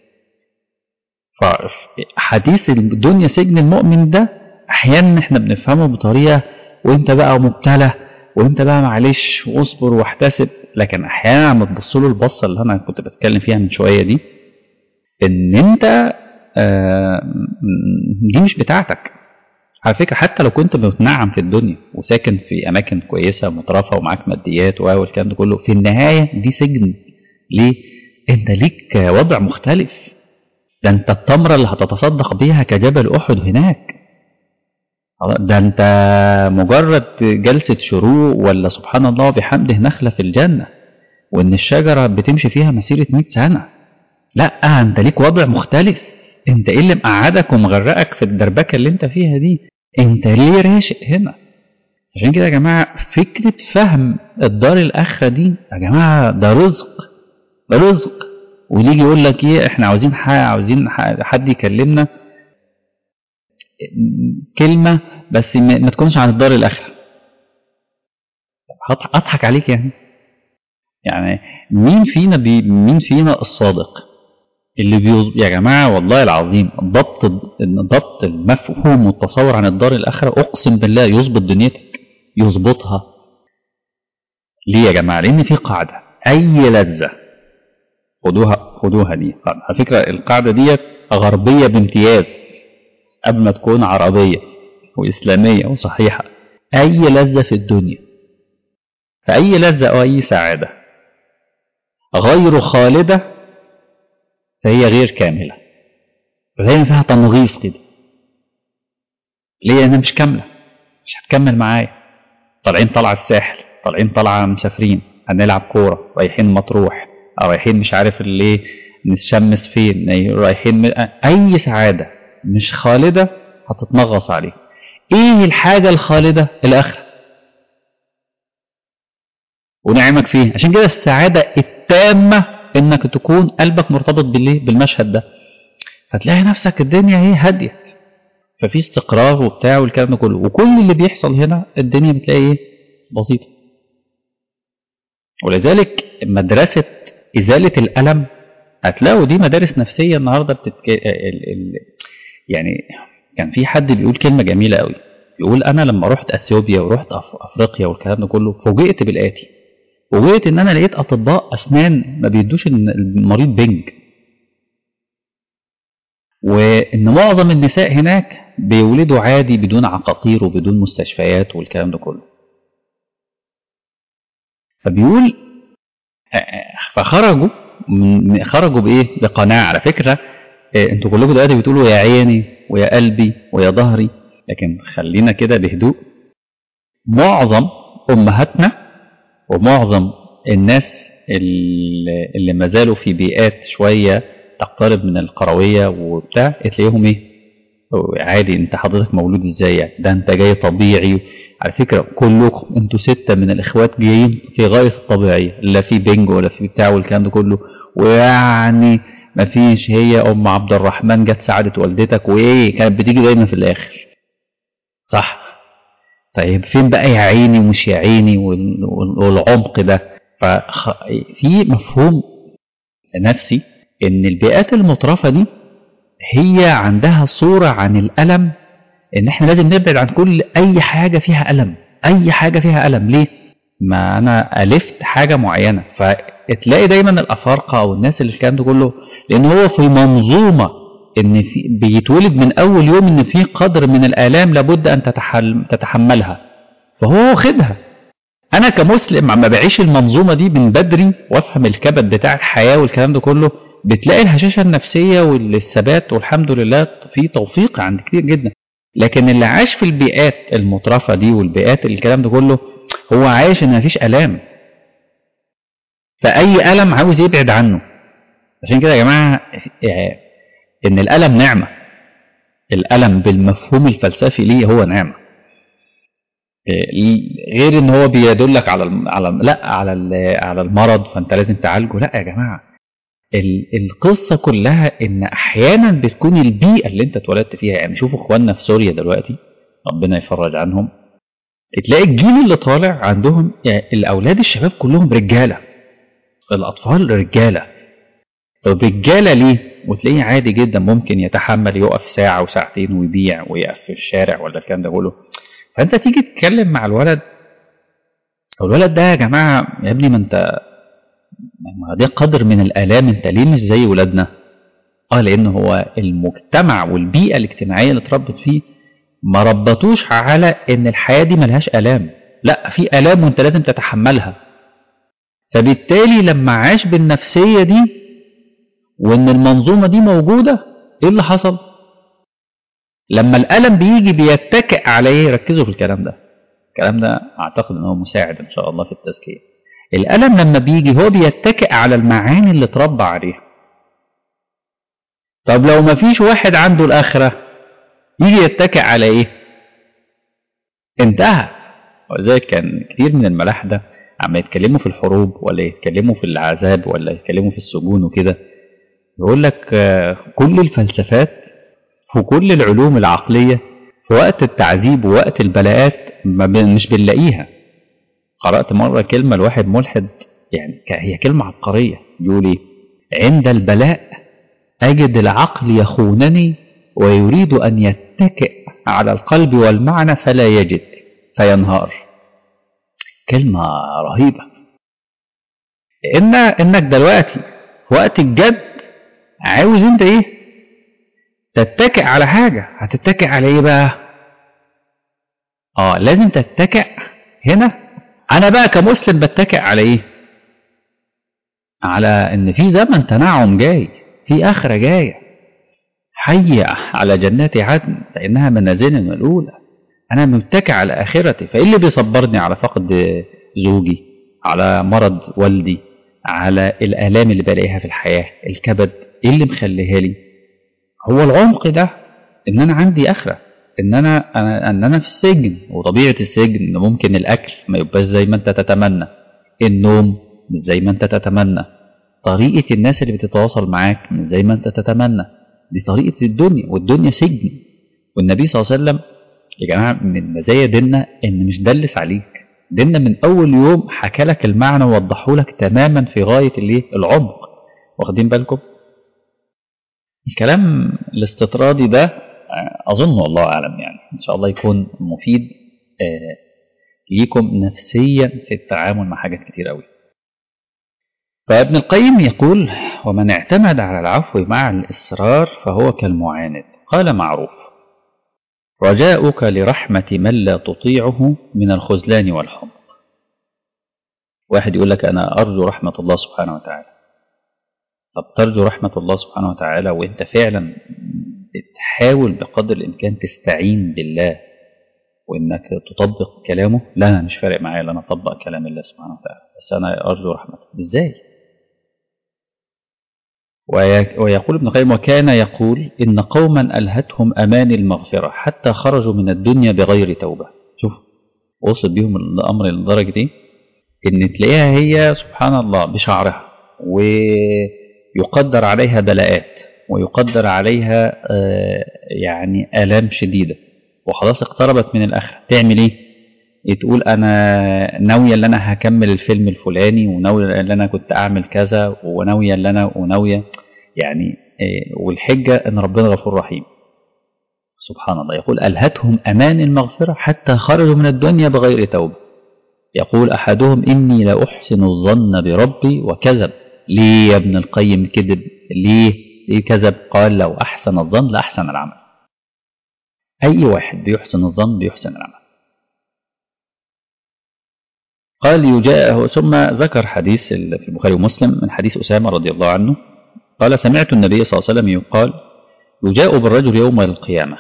فحديث الدنيا سجن المؤمن ده أحيانا إحنا بنفهمه بطريقة وإنت بقى مبتلى، وإنت بقى معلش واصبر واحتسب. لكن أحيانا عم تبص له البصة اللي أنا كنت بتكلم فيها من شوية دي، إن أنت آه دي مش بتاعتك على فكرة. حتى لو كنت متنعم في الدنيا وساكن في أماكن كويسة مترفة ومعاك ماديات والكلام ده كله، في النهاية دي سجن. ليه؟ أنت ليك وضع مختلف. ده أنت التمرة اللي هتتصدق بيها كجبل أحد هناك. ده أنت مجرد جلسة شروق ولا سبحان الله وبحمده نخلة في الجنة، وإن الشجرة بتمشي فيها مسيرة مئة سنة. لا، أنت ليك وضع مختلف. أنت إيه اللي مقعدك ومغرقك في الدربكة اللي أنت فيها دي؟ أنت ليه راشق هنا؟ عشان كده يا جماعة فكرة فهم الدار الآخرة دي يا جماعة ده رزق، ده رزق. ويجي يقول لك إيه، إحنا عاوزين حاجة، عاوزين حد يكلمنا كلمة بس ما تكونش عن الدار الآخرة. أضحك عليك يعني. يعني مين فينا بي مين فينا الصادق اللي بيوز... يا جماعة والله العظيم ضبط ضبط المفهوم والتصور عن الدار الآخرة أقسم بالله يظبط دنيتك، يظبطها. ليه يا جماعة؟ لأن في قاعدة، أي لذة خدوها خدوها دي على فكرة. القاعدة دي غربية بامتياز قبل ما تكون عربية وإسلامية وصحيحة. أي لذة في الدنيا، فأي لذة أو أي سعادة غير خالدة فهي غير كاملة، فهي فيها تنغيص كده. ليه؟ أنا مش كاملة، مش هتكمل معايا. طالعين طلعة الساحل، طالعين طلعة مسافرين، هنلعب كورة، رايحين مطروح، أو رايحين مش عارف اللي نتشمس فين، رايحين م... أي سعادة مش خالدة هتتنغص عليه. إيه الحاجة الخالدة؟ الآخرة ونعمك فيه. عشان كده السعادة التامة إنك تكون قلبك مرتبط بالليه بالمشهد ده، فتلاقي نفسك الدنيا هي هادية، ففي استقرار وبتاع والكلام ده كله. وكل اللي بيحصل هنا الدنيا بتلاقي ايه؟ بسيطة. ولذلك مدرسة إزالة الألم هتلاقوا دي مدارس نفسية النهاردة بتتك... ال... ال... يعني كان في حد بيقول كلمة جميلة قوي، بيقول أنا لما رحت أثيوبيا ورحت أف... أفريقيا والكلام ده كله فوجئت بالآتي، فوجئت إن أنا لقيت أطباء أسنان ما بيدوش المريض بنج، وإن معظم النساء هناك بيولدوا عادي بدون عقاقير وبدون مستشفيات والكلام ده كله. فبيقول فخرجوا خرجوا بإيه؟ بقناعة. على فكرة انتوا كلكم دلوقتي بتقولوا يا عيني ويا قلبي ويا ظهري، لكن خلينا كده بهدوء. معظم أمهاتنا ومعظم الناس اللي ما زالوا في بيئات شوية تقترب من القروية وبتاع، تلاقيهم ايه؟ عادي. انت حضرتك مولود ازاي يعني؟ ده انت جاي طبيعي. على فكرة كلكم انتوا ستة من الاخوات جايين في غاية الطبيعية، لا في بنج ولا في بتاع والكلام ده كله. ويعني ما فيش، هي ام عبد الرحمن جت ساعدت والدتك وايه كانت بتيجي دايما في الاخر، صح؟ طيب فين بقى يا عيني ومش يا عيني والعمق ده؟ ففي مفهوم نفسي ان البيئات المترفة دي هي عندها صورة عن الألم، ان احنا لازم نبعد عن كل اي حاجة فيها ألم. اي حاجة فيها ألم ليه؟ ما انا الفت حاجه معينه. فتلاقي دايما الافارقه او الناس اللي الكلام ده كله، لان هو في منظومه ان في بيتولد من اول يوم ان في قدر من الالام لابد ان تتحل تتحملها، فهو واخدها. انا كمسلم ما بعيش المنظومه دي من بدري وافهم الكبد بتاع الحياه والكلام ده كله، بتلاقي الهشاشه النفسيه والثبات والحمد لله في توفيق عند كتير جدا. لكن اللي عاش في البيئات المترفه دي والبيئات الكلام ده كله، هو عايش ان مفيش الام، فاي الم عاوز يبعد عنه. عشان كده يا جماعه ان الالم نعمه، الالم بالمفهوم الفلسفي ليه هو نعمه، غير ان هو بيدلك على الم... على لا على ال... على المرض فانت لازم تعالجه. لا يا جماعه، ال... القصه كلها ان احيانا بتكون البيئه اللي انت اتولدت فيها. يعني شوفوا اخواننا في سوريا دلوقتي ربنا يفرج عنهم، تلاقي الجيل اللي طالع عندهم يعني الاولاد الشباب كلهم رجاله، الاطفال رجاله. طب رجاله ليه؟ وتلاقيه عادي جدا ممكن يتحمل يقف ساعه وساعتين ويبيع ويقف في الشارع ولا الكلام ده كله. فانت تيجي تتكلم مع الولد، الولد ده يا جماعه يا ابني ما انت ما ده قدر من الالام، انت ليه مش زي ولادنا؟ اه لان هو المجتمع والبيئه الاجتماعيه اللي اتربت فيه ما ربطوش على ان الحياه دي ملهاش الام، لا في الام وانت لازم تتحملها. فبالتالي لما عاش بالنفسيه دي وان المنظومه دي موجوده، ايه اللي حصل؟ لما الالم بيجي بيتكئ عليه. ركزوا في الكلام ده، الكلام ده اعتقد ان هو مساعد ان شاء الله في التزكيه. الالم لما بيجي هو بيتكئ على المعاني اللي اتربى عليها. طب لو ما فيش واحد عنده الاخره يجي يتكئ على ايه؟ انتهى. ولذلك كان كتير من الملاحده عم يتكلموا في الحروب ولا يتكلموا في العذاب ولا يتكلموا في السجون وكده، يقول لك كل الفلسفات وكل العلوم العقليه في وقت التعذيب ووقت البلاءات مش بنلاقيها. قرأت مرة كلمة لواحد ملحد، يعني هي كلمة عبقرية، يقول ايه؟ عند البلاء أجد العقل يخونني ويريد أن يتكئ على القلب والمعنى فلا يجد فينهار. كلمة رهيبة. إن إنك دلوقتي في وقت الجد عاوز أنت إيه؟ تتكئ على حاجة. هتتكئ على إيه بقى؟ آه لازم تتكئ هنا. أنا بقى كمسلم بتكئ على إيه؟ على إن في زمن تنعم جاي، في آخرة جاية، حي على جنات عدن فإنها منازلنا الأولى. أنا متكئ على آخرتي، فإيه اللي بيصبرني على فقد زوجي، على مرض والدي، على الآلام اللي بلاقيها في الحياة، الكبد، إيه اللي مخليها لي؟ هو العمق ده إن أنا عندي آخرة، إن أنا أنا إن أنا في السجن، وطبيعة السجن إن ممكن الأكل ما يبقاش زي ما أنت تتمنى، النوم مش زي ما أنت تتمنى، طريقة الناس اللي بتتواصل معاك مش زي ما أنت تتمنى. دي طريقة الدنيا، والدنيا سجن. والنبي صلى الله عليه وسلم يا جماعة من مزايا ديننا إن مش دلس عليك، ديننا من أول يوم حكى لك المعنى ووضحه لك تماما في غاية الإيه؟ العمق. واخدين بالكم؟ الكلام الاستطرادي ده أظن والله أعلم يعني إن شاء الله يكون مفيد آه ليكم نفسيا في التعامل مع حاجات كتير أوي. فابن القيم يقول: ومن اعتمد على العفو مع الإصرار فهو كالمعاند. قال معروف: رجاؤك لرحمة من لا تطيعه من الخذلان والحمق. واحد يقول لك أنا أرجو رحمة الله سبحانه وتعالى. طب ترجو رحمة الله سبحانه وتعالى وإنت فعلا بتحاول بقدر الإمكان تستعين بالله وإنك تطبق كلامه؟ لا أنا مش فارق معايا أن أنا أطبق كلام الله سبحانه وتعالى، بس أنا أرجو رحمته. إزاي؟ ويقول ابن القيم: وكان يقول إن قوما ألهتهم أمان المغفرة حتى خرجوا من الدنيا بغير توبة. شوف وصل بيهم الأمر لدرجة إيه؟ إن تلاقيها هي سبحان الله بشعرها ويقدر عليها بلاءات ويقدر عليها يعني آلام شديدة وخلاص اقتربت من الآخرة، تعمل إيه؟ تقول أنا ناوية اللي أنا هكمل الفيلم الفلاني، وناوية اللي أنا كنت أعمل كذا، وناوية اللي أنا وناوية يعني، والحجة أن ربنا غفور رحيم. سبحان الله. يقول: ألهتهم أمان المغفرة حتى خرجوا من الدنيا بغير توبة. يقول أحدهم إني لأحسن الظن بربي وكذب. ليه يا ابن القيم كذب؟ ليه؟ ليه كذب؟ قال لو أحسن الظن لأحسن العمل. أي واحد بيحسن الظن بيحسن العمل. قال يجاء، ثم ذكر حديث في البخاري ومسلم من حديث أسامة رضي الله عنه قال سمعت النبي صلى الله عليه وسلم يقال يجاء بالرجل يوم القيامة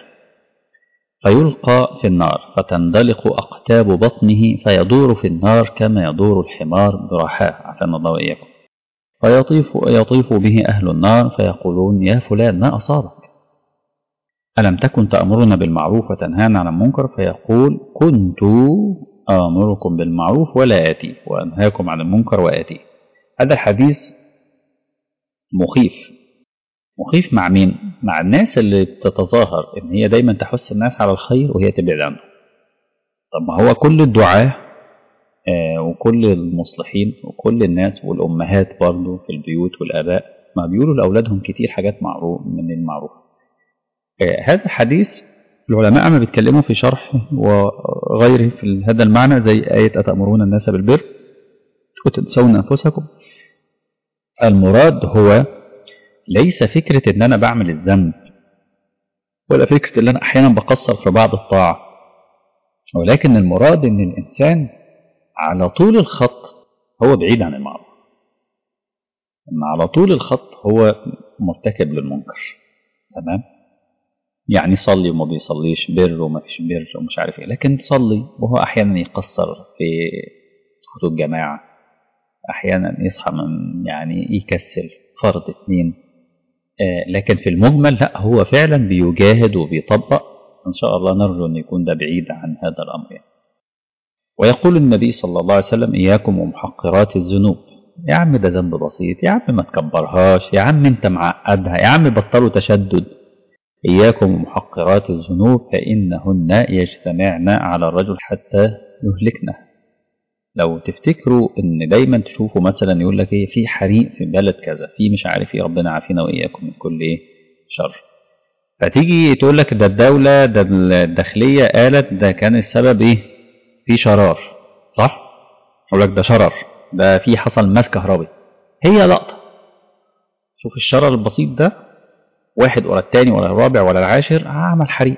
فيلقى في النار فتندلق أقتاب بطنه فيدور في النار كما يدور الحمار برحاه، عافانا الله وإياكم. فيطيف يطيف به أهل النار فيقولون يا فلان ما أصابك؟ ألم تكن تأمرنا بالمعروف وتنهانا عن المنكر؟ فيقول كنت آمركم بالمعروف ولا آتي وأنهاكم عن المنكر وآتي. هذا الحديث مخيف. مخيف مع مين؟ مع الناس اللي بتتظاهر إن هي دايما تحث الناس على الخير وهي تبعد عنه. طب ما هو كل الدعاة آه وكل المصلحين وكل الناس والأمهات برضو في البيوت والآباء ما بيقولوا لأولادهم كتير حاجات معروف من المعروف. آه هذا الحديث العلماء ما بيتكلموا في شرح وغيره في هذا المعنى زي آية أتأمرون الناس بالبر وتنسون أنفسكم. المراد هو ليس فكرة إن أنا بعمل الذنب ولا فكرة إن أنا أحيانا بقصر في بعض الطاعة، ولكن المراد إن الإنسان على طول الخط هو بعيد عن المعروف، إن على طول الخط هو مرتكب للمنكر. تمام؟ يعني صلي وما بيصليش، بر وما فيش بر ومش عارف إيه، لكن صلي وهو أحيانا يقصر في خطوط الجماعة، أحيانا يصحى من يعني يكسل فرض اتنين، آه لكن في المجمل لا هو فعلا بيجاهد وبيطبق. إن شاء الله نرجو أن يكون ده بعيد عن هذا الأمر يعني. ويقول النبي صلى الله عليه وسلم إياكم ومحقرات الذنوب. يا عم ده ذنب بسيط، يا عم ما تكبرهاش، يا عم انت معقدها، يا عم بطلوا تشدد. إياكم ومحقرات الذنوب فإنهن يجتمعن على الرجل حتى يهلكنه. لو تفتكروا ان دايما تشوفوا مثلا يقول لك ايه في حريق في بلد كذا، في مش عارف ايه، ربنا عافينا واياكم من كل ايه شر، فتيجي تقول لك ده الدولة ده الداخلية قالت ده كان السبب ايه في شرار، صح؟ يقول لك ده شرر، ده في حصل ماس كهربي. هي لقطة. شوف الشرر البسيط ده، واحد ورا التاني ولا الرابع ولا العاشر عمل حريق.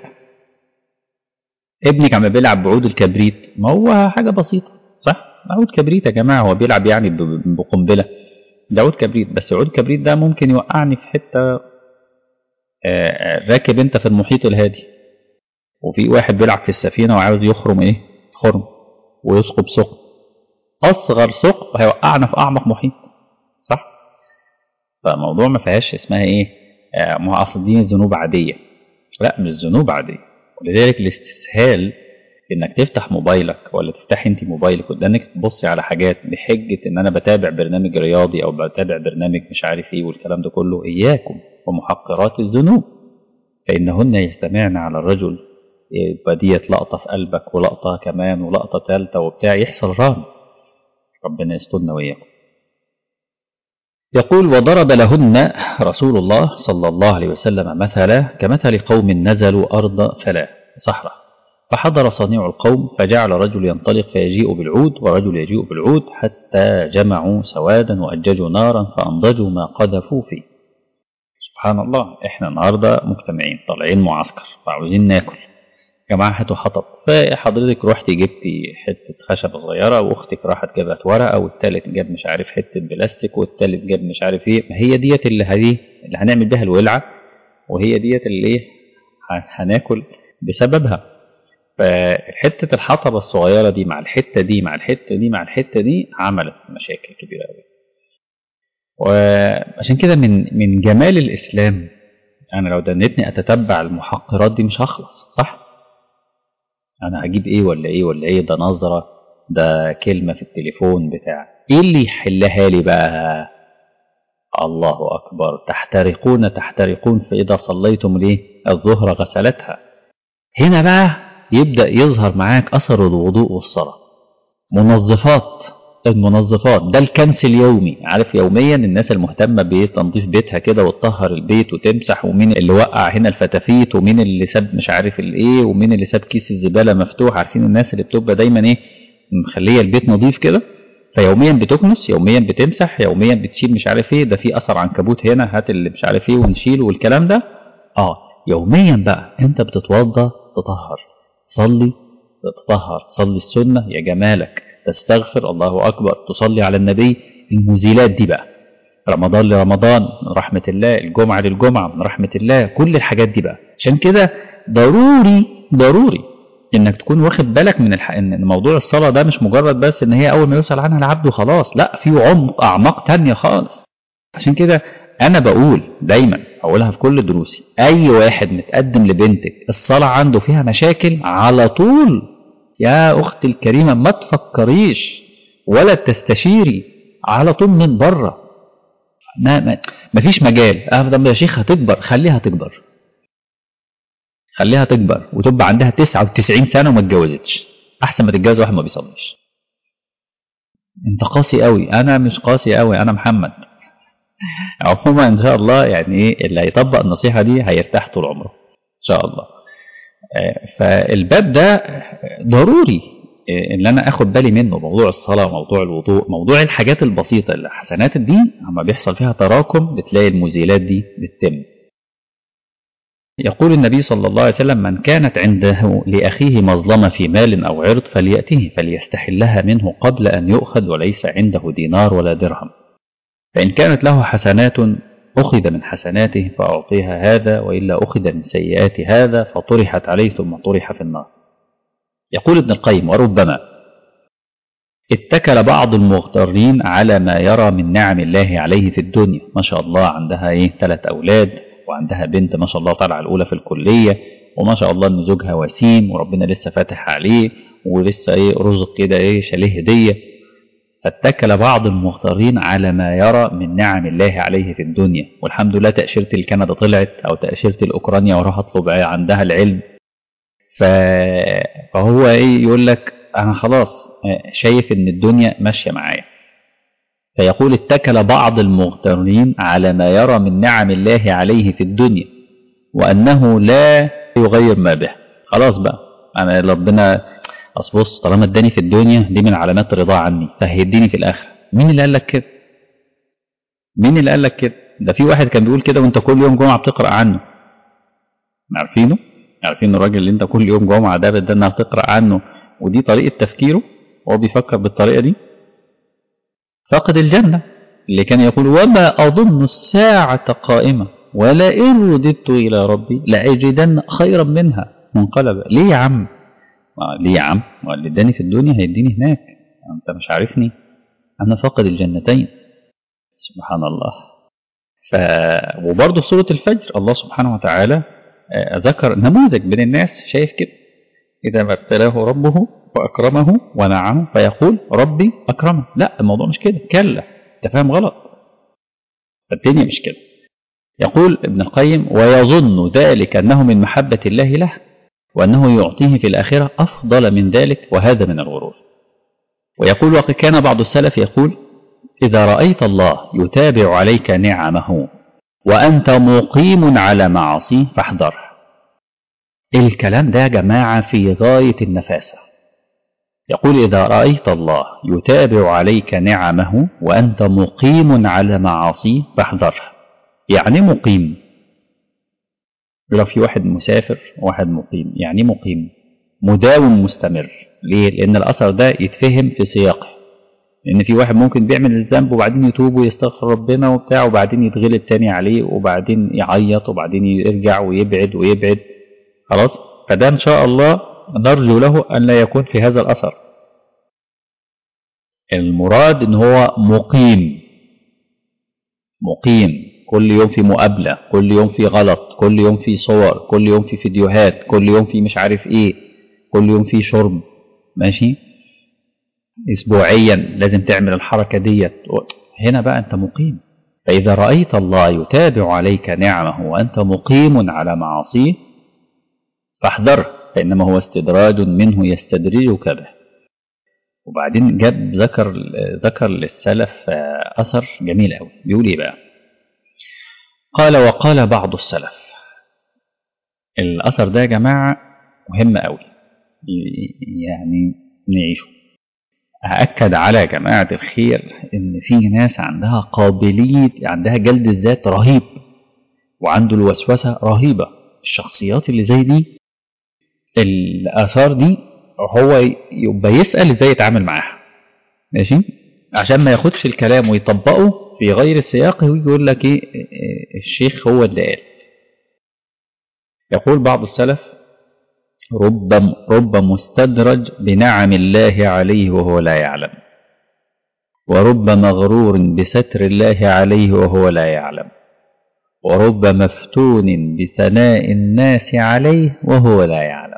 ابنك عم بيلعب بعود الكبريت، ما هو حاجة بسيطة، صح؟ عود كبريت يا جماعة، هو بيلعب يعني بقنبلة، ده عود كبريت، بس عود كبريت ده ممكن يوقعني في حتة. راكب انت في المحيط الهادي وفي واحد بيلعب في السفينة وعاوز يخرم ايه خرم ويثقب ثقب، اصغر ثقب هيوقعنا في اعمق محيط، صح؟ فالموضوع ما فيهاش اسمها ايه ما هو اصل دي ذنوب عادية، لا مش ذنوب عادية. ولذلك الاستسهال انك تفتح موبايلك ولا تفتح انت موبايلك قدامك تبصي على حاجات بحجة ان انا بتابع برنامج رياضي او بتابع برنامج مش عارف ايه والكلام ده كله، اياكم ومحقرات الذنوب فانهن يجتمعن على الرجل. يبقى ديت لقطة في قلبك ولقطة كمان ولقطة ثالثة وبتاع، يحصل ران. ربنا يسترنا وإياكم. يقول وضرب لهن رسول الله صلى الله عليه وسلم مثلا كمثل قوم نزلوا أرض فلا صحراء فحضر صنيع القوم فجعل رجل ينطلق فيجيء بالعود ورجل يجيء بالعود حتى جمعوا سوادا وأججوا نارا فأنضجوا ما قذفوا فيه. سبحان الله، احنا النهارده مجتمعين طالعين معسكر فعاوزين ناكل، يا جماعه هاتوا حطب، فحضرتك رحتي جبتي حته خشبه صغيره واختك راحت جابت ورقه والتالت جاب مش عارف حته بلاستيك والتالت جاب مش عارف ايه، ما هي ديت اللي هدي اللي هنعمل بيها الولعه، وهي ديت اللي ايه هناكل بسببها. فحته الحطبه الصغيره دي مع الحته دي مع الحته دي مع الحته دي عملت مشاكل كبيره قوي. وعشان كده من من جمال الاسلام انا لو دنيتني اتتبع المحقرات دي مش هخلص، صح؟ انا هجيب ايه ولا ايه ولا ايه، ده نظرة، ده كلمة في التليفون بتاع ايه اللي يحلها لي بقى؟ الله اكبر، تحترقون تحترقون فاذا صليتم ليه الظهر غسلتها. هنا بقى يبدأ يظهر معاك اثر الوضوء والصلاة. منظفات، المنظفات ده الكنس اليومي، عارف يوميا الناس المهتمة بتنظيف بيتها كده وتطهر البيت وتمسح، ومين اللي وقع هنا الفتافيت ومين اللي ساب مش عارف الايه ومين اللي ساب كيس الزبالة مفتوح، عارفين الناس اللي بتبقى دايما ايه مخليه البيت نظيف كده، فيوميا بتكنس، يوميا بتمسح، يوميا بتشيل مش عارف ايه، ده في اثر عنكبوت هنا، هات اللي مش عارف ايه ونشيله والكلام ده. اه يوميا بقى انت بتتوضى تطهر، تصلي تطهر، تصلي السنه يا جمالك، تستغفر الله اكبر، تصلي على النبي، المزيلات دي بقى، رمضان لرمضان من رحمه الله، الجمعه للجمعه من رحمه الله، كل الحاجات دي بقى. عشان كده ضروري ضروري انك تكون واخد بالك من الح... ان موضوع الصلاه ده مش مجرد بس ان هي اول ما يسال عنها العبد وخلاص، لا، في عمق اعماق تانية خالص. عشان كده انا بقول دايما، اقولها في كل دروسي، اي واحد متقدم لبنتك الصلاه عنده فيها مشاكل، على طول يا اختي الكريمه ما تفكريش ولا تستشيري، على طول من بره، ما, ما, ما فيش مجال. اه يا شيخ هتكبر، خليها تكبر، خليها تكبر وتبقى عندها تسعة وتسعين سنة وما اتجوزتش، احسن ما تتجوز واحد ما بيصليش. انت قاسي قوي، انا مش قاسي قوي، انا محمد. عموما ان شاء الله يعني ايه اللي هيطبق النصيحة دي هيرتاح طول عمره ان شاء الله. فالباب ده ضروري ان انا اخد بالي منه، موضوع الصلاة، موضوع الوضوء، موضوع الحاجات البسيطة اللي حسنات الدين اما بيحصل فيها تراكم بتلاقي المزيلات دي بتتم. يقول النبي صلى الله عليه وسلم: من كانت عنده لأخيه مظلمة في مال أو عرض فليأته فليستحلها منه قبل أن يؤخذ وليس عنده دينار ولا درهم، فإن كانت له حسنات أخذ من حسناته فأعطيها هذا، وإلا أخذ من سيئات هذا فطرحت عليه ثم طرح في النار. يقول ابن القيم: وربما اتكل بعض المغترين على ما يرى من نعم الله عليه في الدنيا، ما شاء الله عندها ايه ثلاث أولاد، وعندها بنت ما شاء الله طالعه الأولى في الكلية، وما شاء الله إن زوجها وسيم، وربنا لسه فاتح عليه، ولسه ايه رزق كده ايه شاليه هدية. فاتكل بعض المغترين على ما يرى من نعم الله عليه في الدنيا، والحمد لله تأشيرة الكندا طلعت، أو تأشيرة الأوكرانيا وراح أطلب عندها العلم. فهو ايه يقول لك أنا خلاص شايف إن الدنيا ماشية معايا. فيقول: اتكل بعض المغترين على ما يرى من نعم الله عليه في الدنيا وأنه لا يغير ما به. خلاص بقى أنا ربنا أصبص طالما اداني في الدنيا دي من علامات الرضا عني، فهيديني في الآخرة. مين اللي قال لك كده؟ مين اللي قال لك كده؟ ده في واحد كان بيقول كده وانت كل يوم جمعة بتقرأ عنه. عارفينه؟ عارفين الراجل اللي انت كل يوم جمعة ده بدنا بتقرأ عنه، ودي طريقة تفكيره، وهو بيفكر بالطريقة دي. فقد الجنة اللي كان يقول: وما أظن الساعة قائمة ولئن رددت إلى ربي لأجدن خيرا منها منقلبا. ليه يا عم؟ ليه يا عم؟ اللي اداني في الدنيا هيديني هناك، أنت مش عارفني، أنا فقد الجنتين. سبحان الله. ف... وبرضه في سورة الفجر الله سبحانه وتعالى ذكر نموذج من الناس شايف كده: إذا ما ابتلاه ربه فأكرمه ونعمه فيقول ربي أكرمه. لا، الموضوع مش كده، كلا، أنت فاهم غلط، الدنيا مش كده. يقول ابن القيم: ويظن ذلك أنه من محبة الله له وأنه يعطيه في الآخرة أفضل من ذلك، وهذا من الغرور. ويقول: وقد كان بعض السلف يقول: إذا رأيت الله يتابع عليك نعمه وأنت مقيم على معاصيه فاحذره. الكلام ده يا جماعة في غاية النفاسة. يقول: إذا رأيت الله يتابع عليك نعمه وأنت مقيم على معاصيه فاحذره. يعني مقيم، لو في واحد مسافر وواحد مقيم، يعني مقيم مداوم مستمر. ليه؟ لأن الأثر ده يتفهم في سياقه، لأن في واحد ممكن بيعمل الذنب وبعدين يتوب ويستغفر ربنا وبتاع، وبعدين يتغلب تاني عليه، وبعدين يعيط، وبعدين يرجع ويبعد ويبعد، خلاص. فده إن شاء الله نرجو له أن لا يكون في هذا الأثر. المراد إن هو مقيم، مقيم كل يوم في مقابلة، كل يوم في غلط، كل يوم في صور، كل يوم في فيديوهات، كل يوم في مش عارف ايه، كل يوم في شرب، ماشي، اسبوعيا لازم تعمل الحركة ديت. هنا بقى انت مقيم. فإذا رأيت الله يتابع عليك نعمه وأنت مقيم على معاصيه فاحذره، فإنما هو استدراج منه يستدرجك به. وبعدين جاب ذكر ذكر للسلف أثر جميل قوي، بيقول ايه بقى؟ قال: وقال بعض السلف. الأثر ده يا جماعة مهم قوي يعني نعيشه. أأكد على جماعة الخير إن في ناس عندها قابلية، عندها جلد الذات رهيب، وعنده الوسوسة رهيبة. الشخصيات اللي زي دي، الآثار دي، هو يبقى يسأل إزاي يتعامل معاها، ماشي، عشان ما ياخدش الكلام ويطبقه في غير السياق ويجي يقول لك إيه الشيخ هو اللي قال. يقول بعض السلف: رب رب مستدرج بنعم الله عليه وهو لا يعلم، ورب مغرور بستر الله عليه وهو لا يعلم، ورب مفتون بثناء الناس عليه وهو لا يعلم.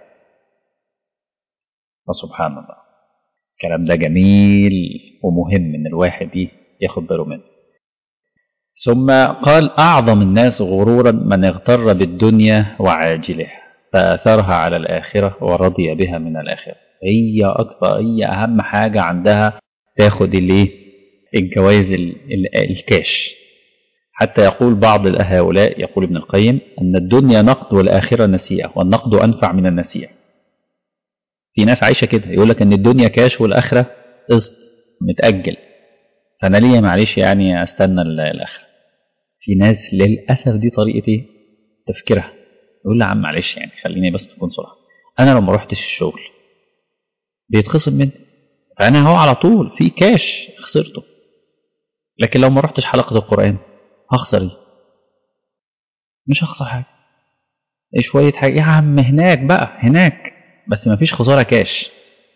فسبحان الله، الكلام ده جميل ومهم ان الواحد ياخد باله منه. ثم قال: أعظم الناس غرورا من اغتر بالدنيا وعاجله فآثرها على الآخرة ورضي بها من الآخرة. هي أكثر، هي أهم حاجة عندها تاخد الايه الجوائز الكاش. حتى يقول بعض هؤلاء، يقول ابن القيم: أن الدنيا نقد والآخرة نسيئة، والنقد أنفع من النسيئة. في ناس عايشة كده، يقول لك أن الدنيا كاش والآخرة قسط متأجل، فأنا ليه معلش يعني أستنى الآخرة. في ناس للأسف دي طريقة ايه تفكيرها، يقول لي: عم معلش يعني خليني بس تكون صراحة، أنا لو ما رحتش الشغل بيتخصم مني، فأنا هو على طول في كاش خسرته. لكن لو ما رحتش حلقة القرآن هخسر ايه؟ مش هخسر حاجة، شوية حاجة يا عم هناك بقى هناك، بس ما فيش خسارة كاش.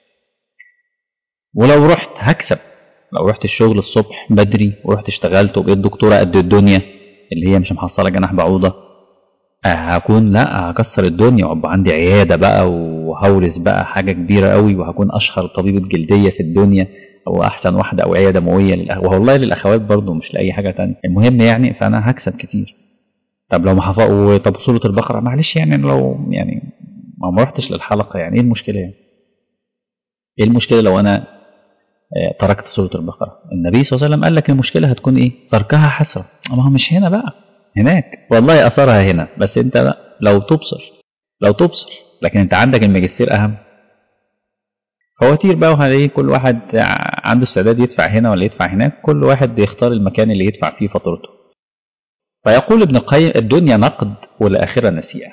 ولو رحت هكسب، لو رحت الشغل الصبح بدري ورحت اشتغلت وبقيت دكتورة قد الدنيا اللي هي مش محصلة جناح بعوضة، هكون لا هكسر الدنيا وابقى عندي عيادة بقى وهورث بقى حاجة كبيرة قوي، وهكون أشهر طبيبة جلدية في الدنيا أو أحسن واحدة أو عيادة دموية للأخ... والله للأخوات برضو مش لأي حاجة تانية. المهم يعني فأنا هكسب كتير. طب لو ما حفظ، طب سورة البقرة معلش يعني لو يعني ما رحتش للحلقة يعني ايه المشكلة يعني؟ ايه المشكلة لو أنا تركت سورة البقرة؟ النبي صلى الله عليه وسلم قال لك المشكلة هتكون ايه؟ تركها حسرة. ما هو مش هنا بقى، هناك والله أثرها هنا، بس انت بقى لو تبصر لو تبصر لكن انت عندك الماجستير أهم. فواتير بقى، وهلاقي كل واحد عنده استعداد يدفع هنا ولا يدفع هناك، كل واحد يختار المكان اللي يدفع فيه فاتورته. فيقول ابن القيم: الدنيا نقد والآخرة نسيئة.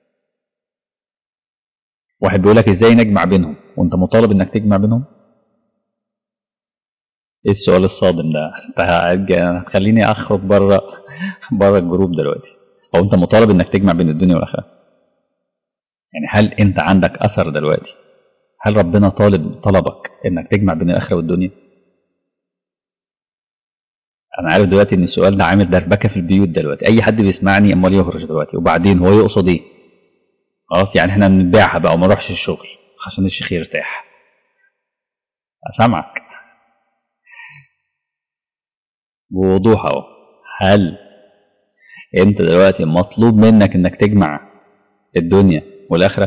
واحد بيقول لك ازاي نجمع بينهم وانت مطالب انك تجمع بينهم؟ ايه السؤال الصادم ده؟ انت هتخليني اخرج بره بره الجروب دلوقتي. او انت مطالب انك تجمع بين الدنيا والاخره؟ يعني هل انت عندك اثر دلوقتي؟ هل ربنا طالب طلبك انك تجمع بين الاخره والدنيا؟ انا عارف دلوقتي ان السؤال ده عامل دربكه في البيوت دلوقتي، اي حد بيسمعني امال يهرج دلوقتي. وبعدين هو يقصد ايه؟ خلاص يعني احنا نبيعها بقى وما نروحش الشغل عشان الشيخ يرتاح؟ سامعك بوضوح اهو. هل انت دلوقتي مطلوب منك انك تجمع الدنيا والاخره؟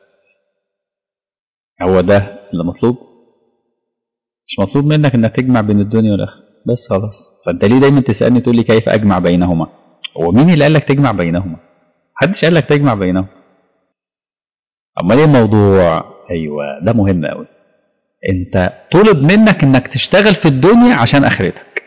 هو ده اللي مطلوب؟ مش مطلوب منك انك تجمع بين الدنيا والاخره بس خلاص. فانت ليه دايما تسالني تقول لي كيف اجمع بينهما؟ هو مين اللي قال لك تجمع بينهما؟ محدش قال لك تجمع بينهما. امال ايه الموضوع؟ ايوه ده مهم قوي. انت طلب منك انك تشتغل في الدنيا عشان اخرتك،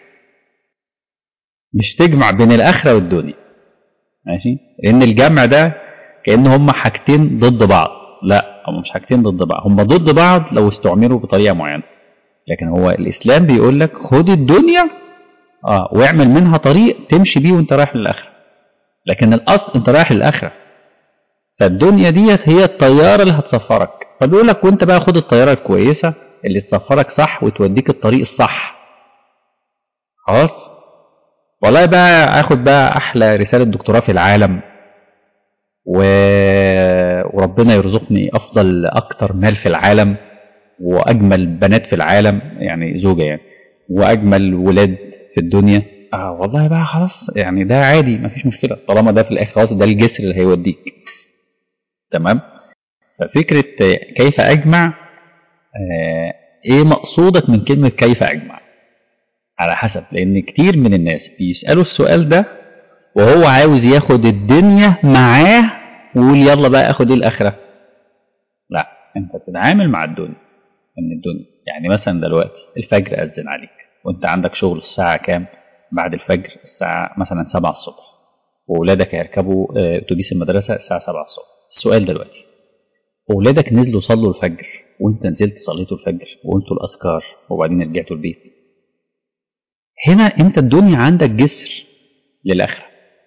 مش تجمع بين الاخره والدنيا، ماشي؟ لان الجمع ده كأن هما حاجتين ضد بعض. لا، هما مش حاجتين ضد بعض، هما ضد بعض لو استعملوا بطريقه معينه. لكن هو الاسلام بيقول لك خد الدنيا اه واعمل منها طريق تمشي بيه وانت رايح للاخره، لكن الاصل انت رايح للاخره. فالدنيا ديت هي الطياره اللي هتسفرك، فبيقول لك وانت بقى خد الطياره الكويسه اللي تسفرك صح وتوديك الطريق الصح. خلاص. والله بقى اخد بقى احلى رساله دكتوراه في العالم و... وربنا يرزقني افضل اكتر مال في العالم واجمل بنات في العالم، يعني زوجه يعني، واجمل ولاد في الدنيا. اه والله بقى خلاص يعني ده عادي مفيش مشكله طالما ده في الاخر خلاص ده الجسر اللي هيوديك. تمام. ففكره كيف اجمع، آه ايه مقصودك من كلمه كيف اجمع؟ على حسب، لان كتير من الناس بيسالوا السؤال ده وهو عاوز ياخد الدنيا معاه ويقول يلا بقى اخد ايه الاخره. لا، انت تتعامل مع الدنيا من الدنيا. يعني مثلا دلوقتي الفجر أذن عليك وانت عندك شغل الساعة كام بعد الفجر؟ الساعة مثلا سبعة الصبح، وولادك هيركبوا أتوبيس المدرسة الساعة سبعة الصبح. السؤال دلوقتي، أولادك نزلوا صلوا الفجر وانت نزلت صليتوا الفجر وانتوا الأذكار وبعدين رجعتوا البيت، هنا انت الدنيا عندك جسر للآخرة.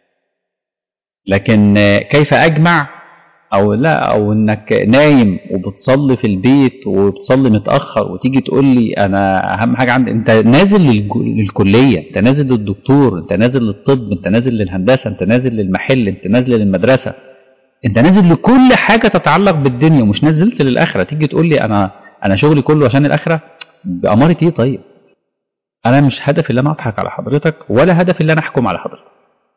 لكن كيف أجمع أو لا، أو إنك نايم وبتصلي في البيت وبتصلي متأخر وتيجي تقول لي أنا أهم حاجة عندي، أنت نازل للكلية، أنت نازل للدكتور، أنت نازل للطب، أنت نازل للهندسة، أنت نازل للمحل، أنت نازل للمدرسة، أنت نازل لكل حاجة تتعلق بالدنيا ومش نازلت للآخرة. تيجي تقول لي أنا أنا شغلي كله عشان الآخرة، بأمارة إيه؟ طيب أنا مش هدفي اللي أنا أضحك على حضرتك ولا هدفي اللي أنا أحكم على حضرتك،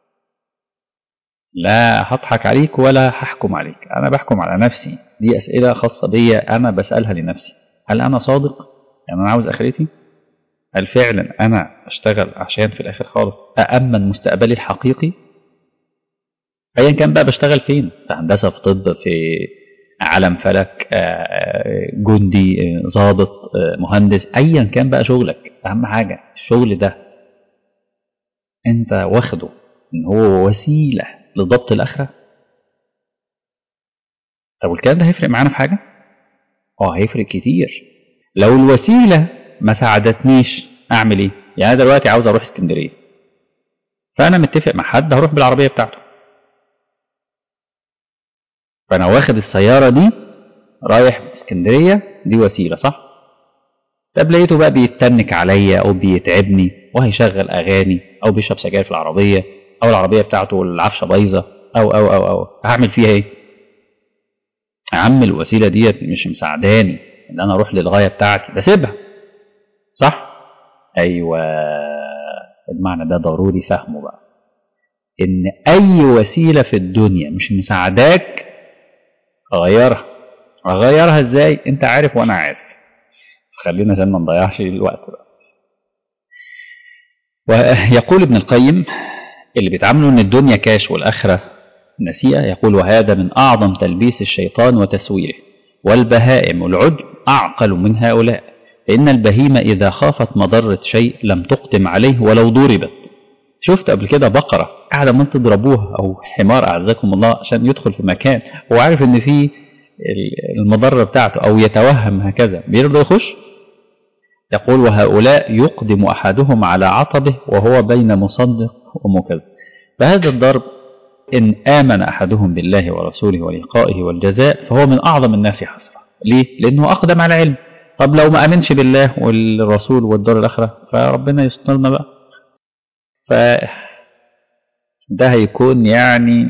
لا هضحك عليك ولا هحكم عليك، أنا بحكم على نفسي. دي أسئلة خاصة بيا أنا بسألها لنفسي، هل أنا صادق؟ يعني أنا عاوز آخرتي؟ هل فعلا أنا أشتغل عشان في الآخر خالص أأمن مستقبلي الحقيقي؟ أيا كان بقى بشتغل فين، في هندسة، في طب، في عالم فلك، جندي، ضابط، مهندس، أيا كان بقى شغلك، أهم حاجة الشغل ده أنت واخده إن هو وسيلة لضبط الآخرة. طب والكلام ده هيفرق معانا في حاجة؟ اه هيفرق كتير. لو الوسيلة ما ساعدتنيش أعمل إيه؟ يعني أنا دلوقتي عاوز أروح اسكندرية، فأنا متفق مع حد هروح بالعربية بتاعته، فأنا واخد السيارة دي رايح اسكندرية، دي وسيلة صح؟ طب لقيته بقى بيتنك عليا أو بيتعبني وهيشغل أغاني أو بيشرب سجاير في العربية أو العربية بتاعته العفشة بايظة أو أو أو أو هعمل فيها إيه؟ يا عم الوسيلة ديت مش مساعداني إن أنا أروح للغاية بتاعتي، بسيبها صح؟ أيوة، المعنى ده ضروري فهمه بقى، إن أي وسيلة في الدنيا مش مساعداك غيرها. أغيرها إزاي؟ أنت عارف وأنا عارف، خلينا عشان ما نضيعش الوقت بقى. ويقول ابن القيم اللي بيتعاملوا إن الدنيا كاش والآخرة نسيئة، يقول وهذا من أعظم تلبيس الشيطان وتسويره، والبهائم والعجب أعقل من هؤلاء، فإن البهيمة إذا خافت مضرة شيء لم تقدم عليه ولو ضربت. شفت قبل كده بقرة قاعدة من تضربوها أو حمار أعزكم الله عشان يدخل في مكان هو عارف إن فيه المضرة بتاعته أو يتوهم هكذا بيرضى يخش؟ يقول وهؤلاء يقدم أحدهم على عطبه وهو بين مصدق ومكذب. فهذا الضرب إن آمن أحدهم بالله ورسوله ولقائه والجزاء فهو من أعظم الناس حسرة. ليه؟ لأنه أقدم على علم. طب لو ما آمنش بالله والرسول والدار الآخرة فربنا يسترنا بقى، فده هيكون يعني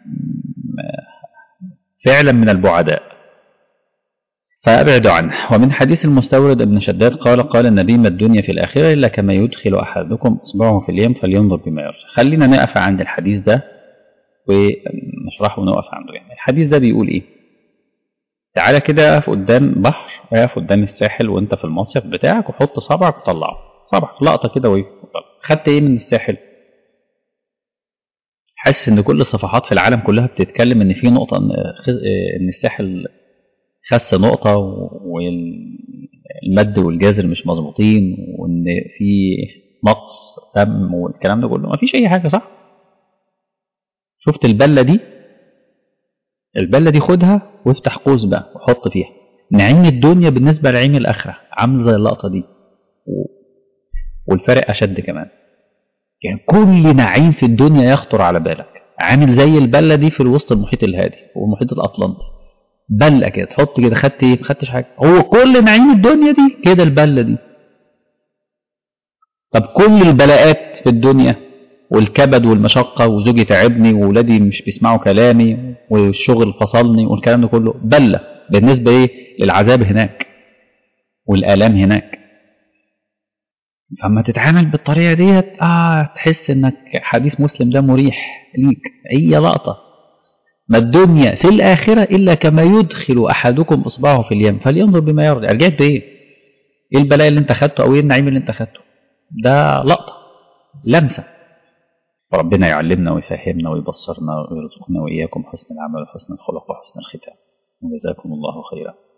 فعلا من البعداء، فأبعدوا عنه. ومن حديث المستورد ابن شداد قال قال النبي ما الدنيا في الآخرة إلا كما يدخل أحدكم إصبعه في اليم فلينظر بما يرجع. خلينا نقف عند الحديث ده ونشرحه ونقف عنده. يعني الحديث ده بيقول إيه؟ تعالى كده اقف قدام بحر، اقف قدام الساحل وانت في المصيف بتاعك وحط صبعك وطلعه، صبعك لقطة كده وطلع. خدت ايه من الساحل؟ حاسس ان كل الصفحات في العالم كلها بتتكلم ان في نقطة ان الساحل خس نقطة والمد والجزر مش مظبوطين وان في نقص دم والكلام ده كله، مفيش اي حاجة صح؟ شفت البلة دي؟ البلة دي خدها وافتح قوس بقى وحط فيها نعيم الدنيا بالنسبة لنعيم الآخرة، عامل زي اللقطة دي والفرق أشد كمان. يعني كل نعيم في الدنيا يخطر على بالك عامل زي البلة دي في الوسط المحيط الهادي والمحيط الأطلنطي، بلة كده تحط كده، خدت ايه؟ ما خدتش حاجة. هو كل نعيم الدنيا دي كده البلة دي. طب كل البلاءات في الدنيا والكبد والمشقة وزوجي تعبني وولادي مش بيسمعوا كلامي والشغل فصلني والكلام ده كله بلة بالنسبة ايه للعذاب هناك والآلام هناك. فما تتعامل بالطريقة ديت اه تحس انك حديث مسلم ده مريح ليك. هي لقطة ما الدنيا في الآخرة إلا كما يدخل أحدكم إصبعه في اليم فلينظر بما يرجع. رجعت بإيه؟ إيه البلاء اللي أنت خدته أو إيه النعيم اللي أنت خدته؟ ده لقطة لمسة. ربنا يعلمنا ويفهمنا ويبصرنا ويرزقنا وإياكم حسن العمل وحسن الخلق وحسن الختام. وجزاكم الله خيرا.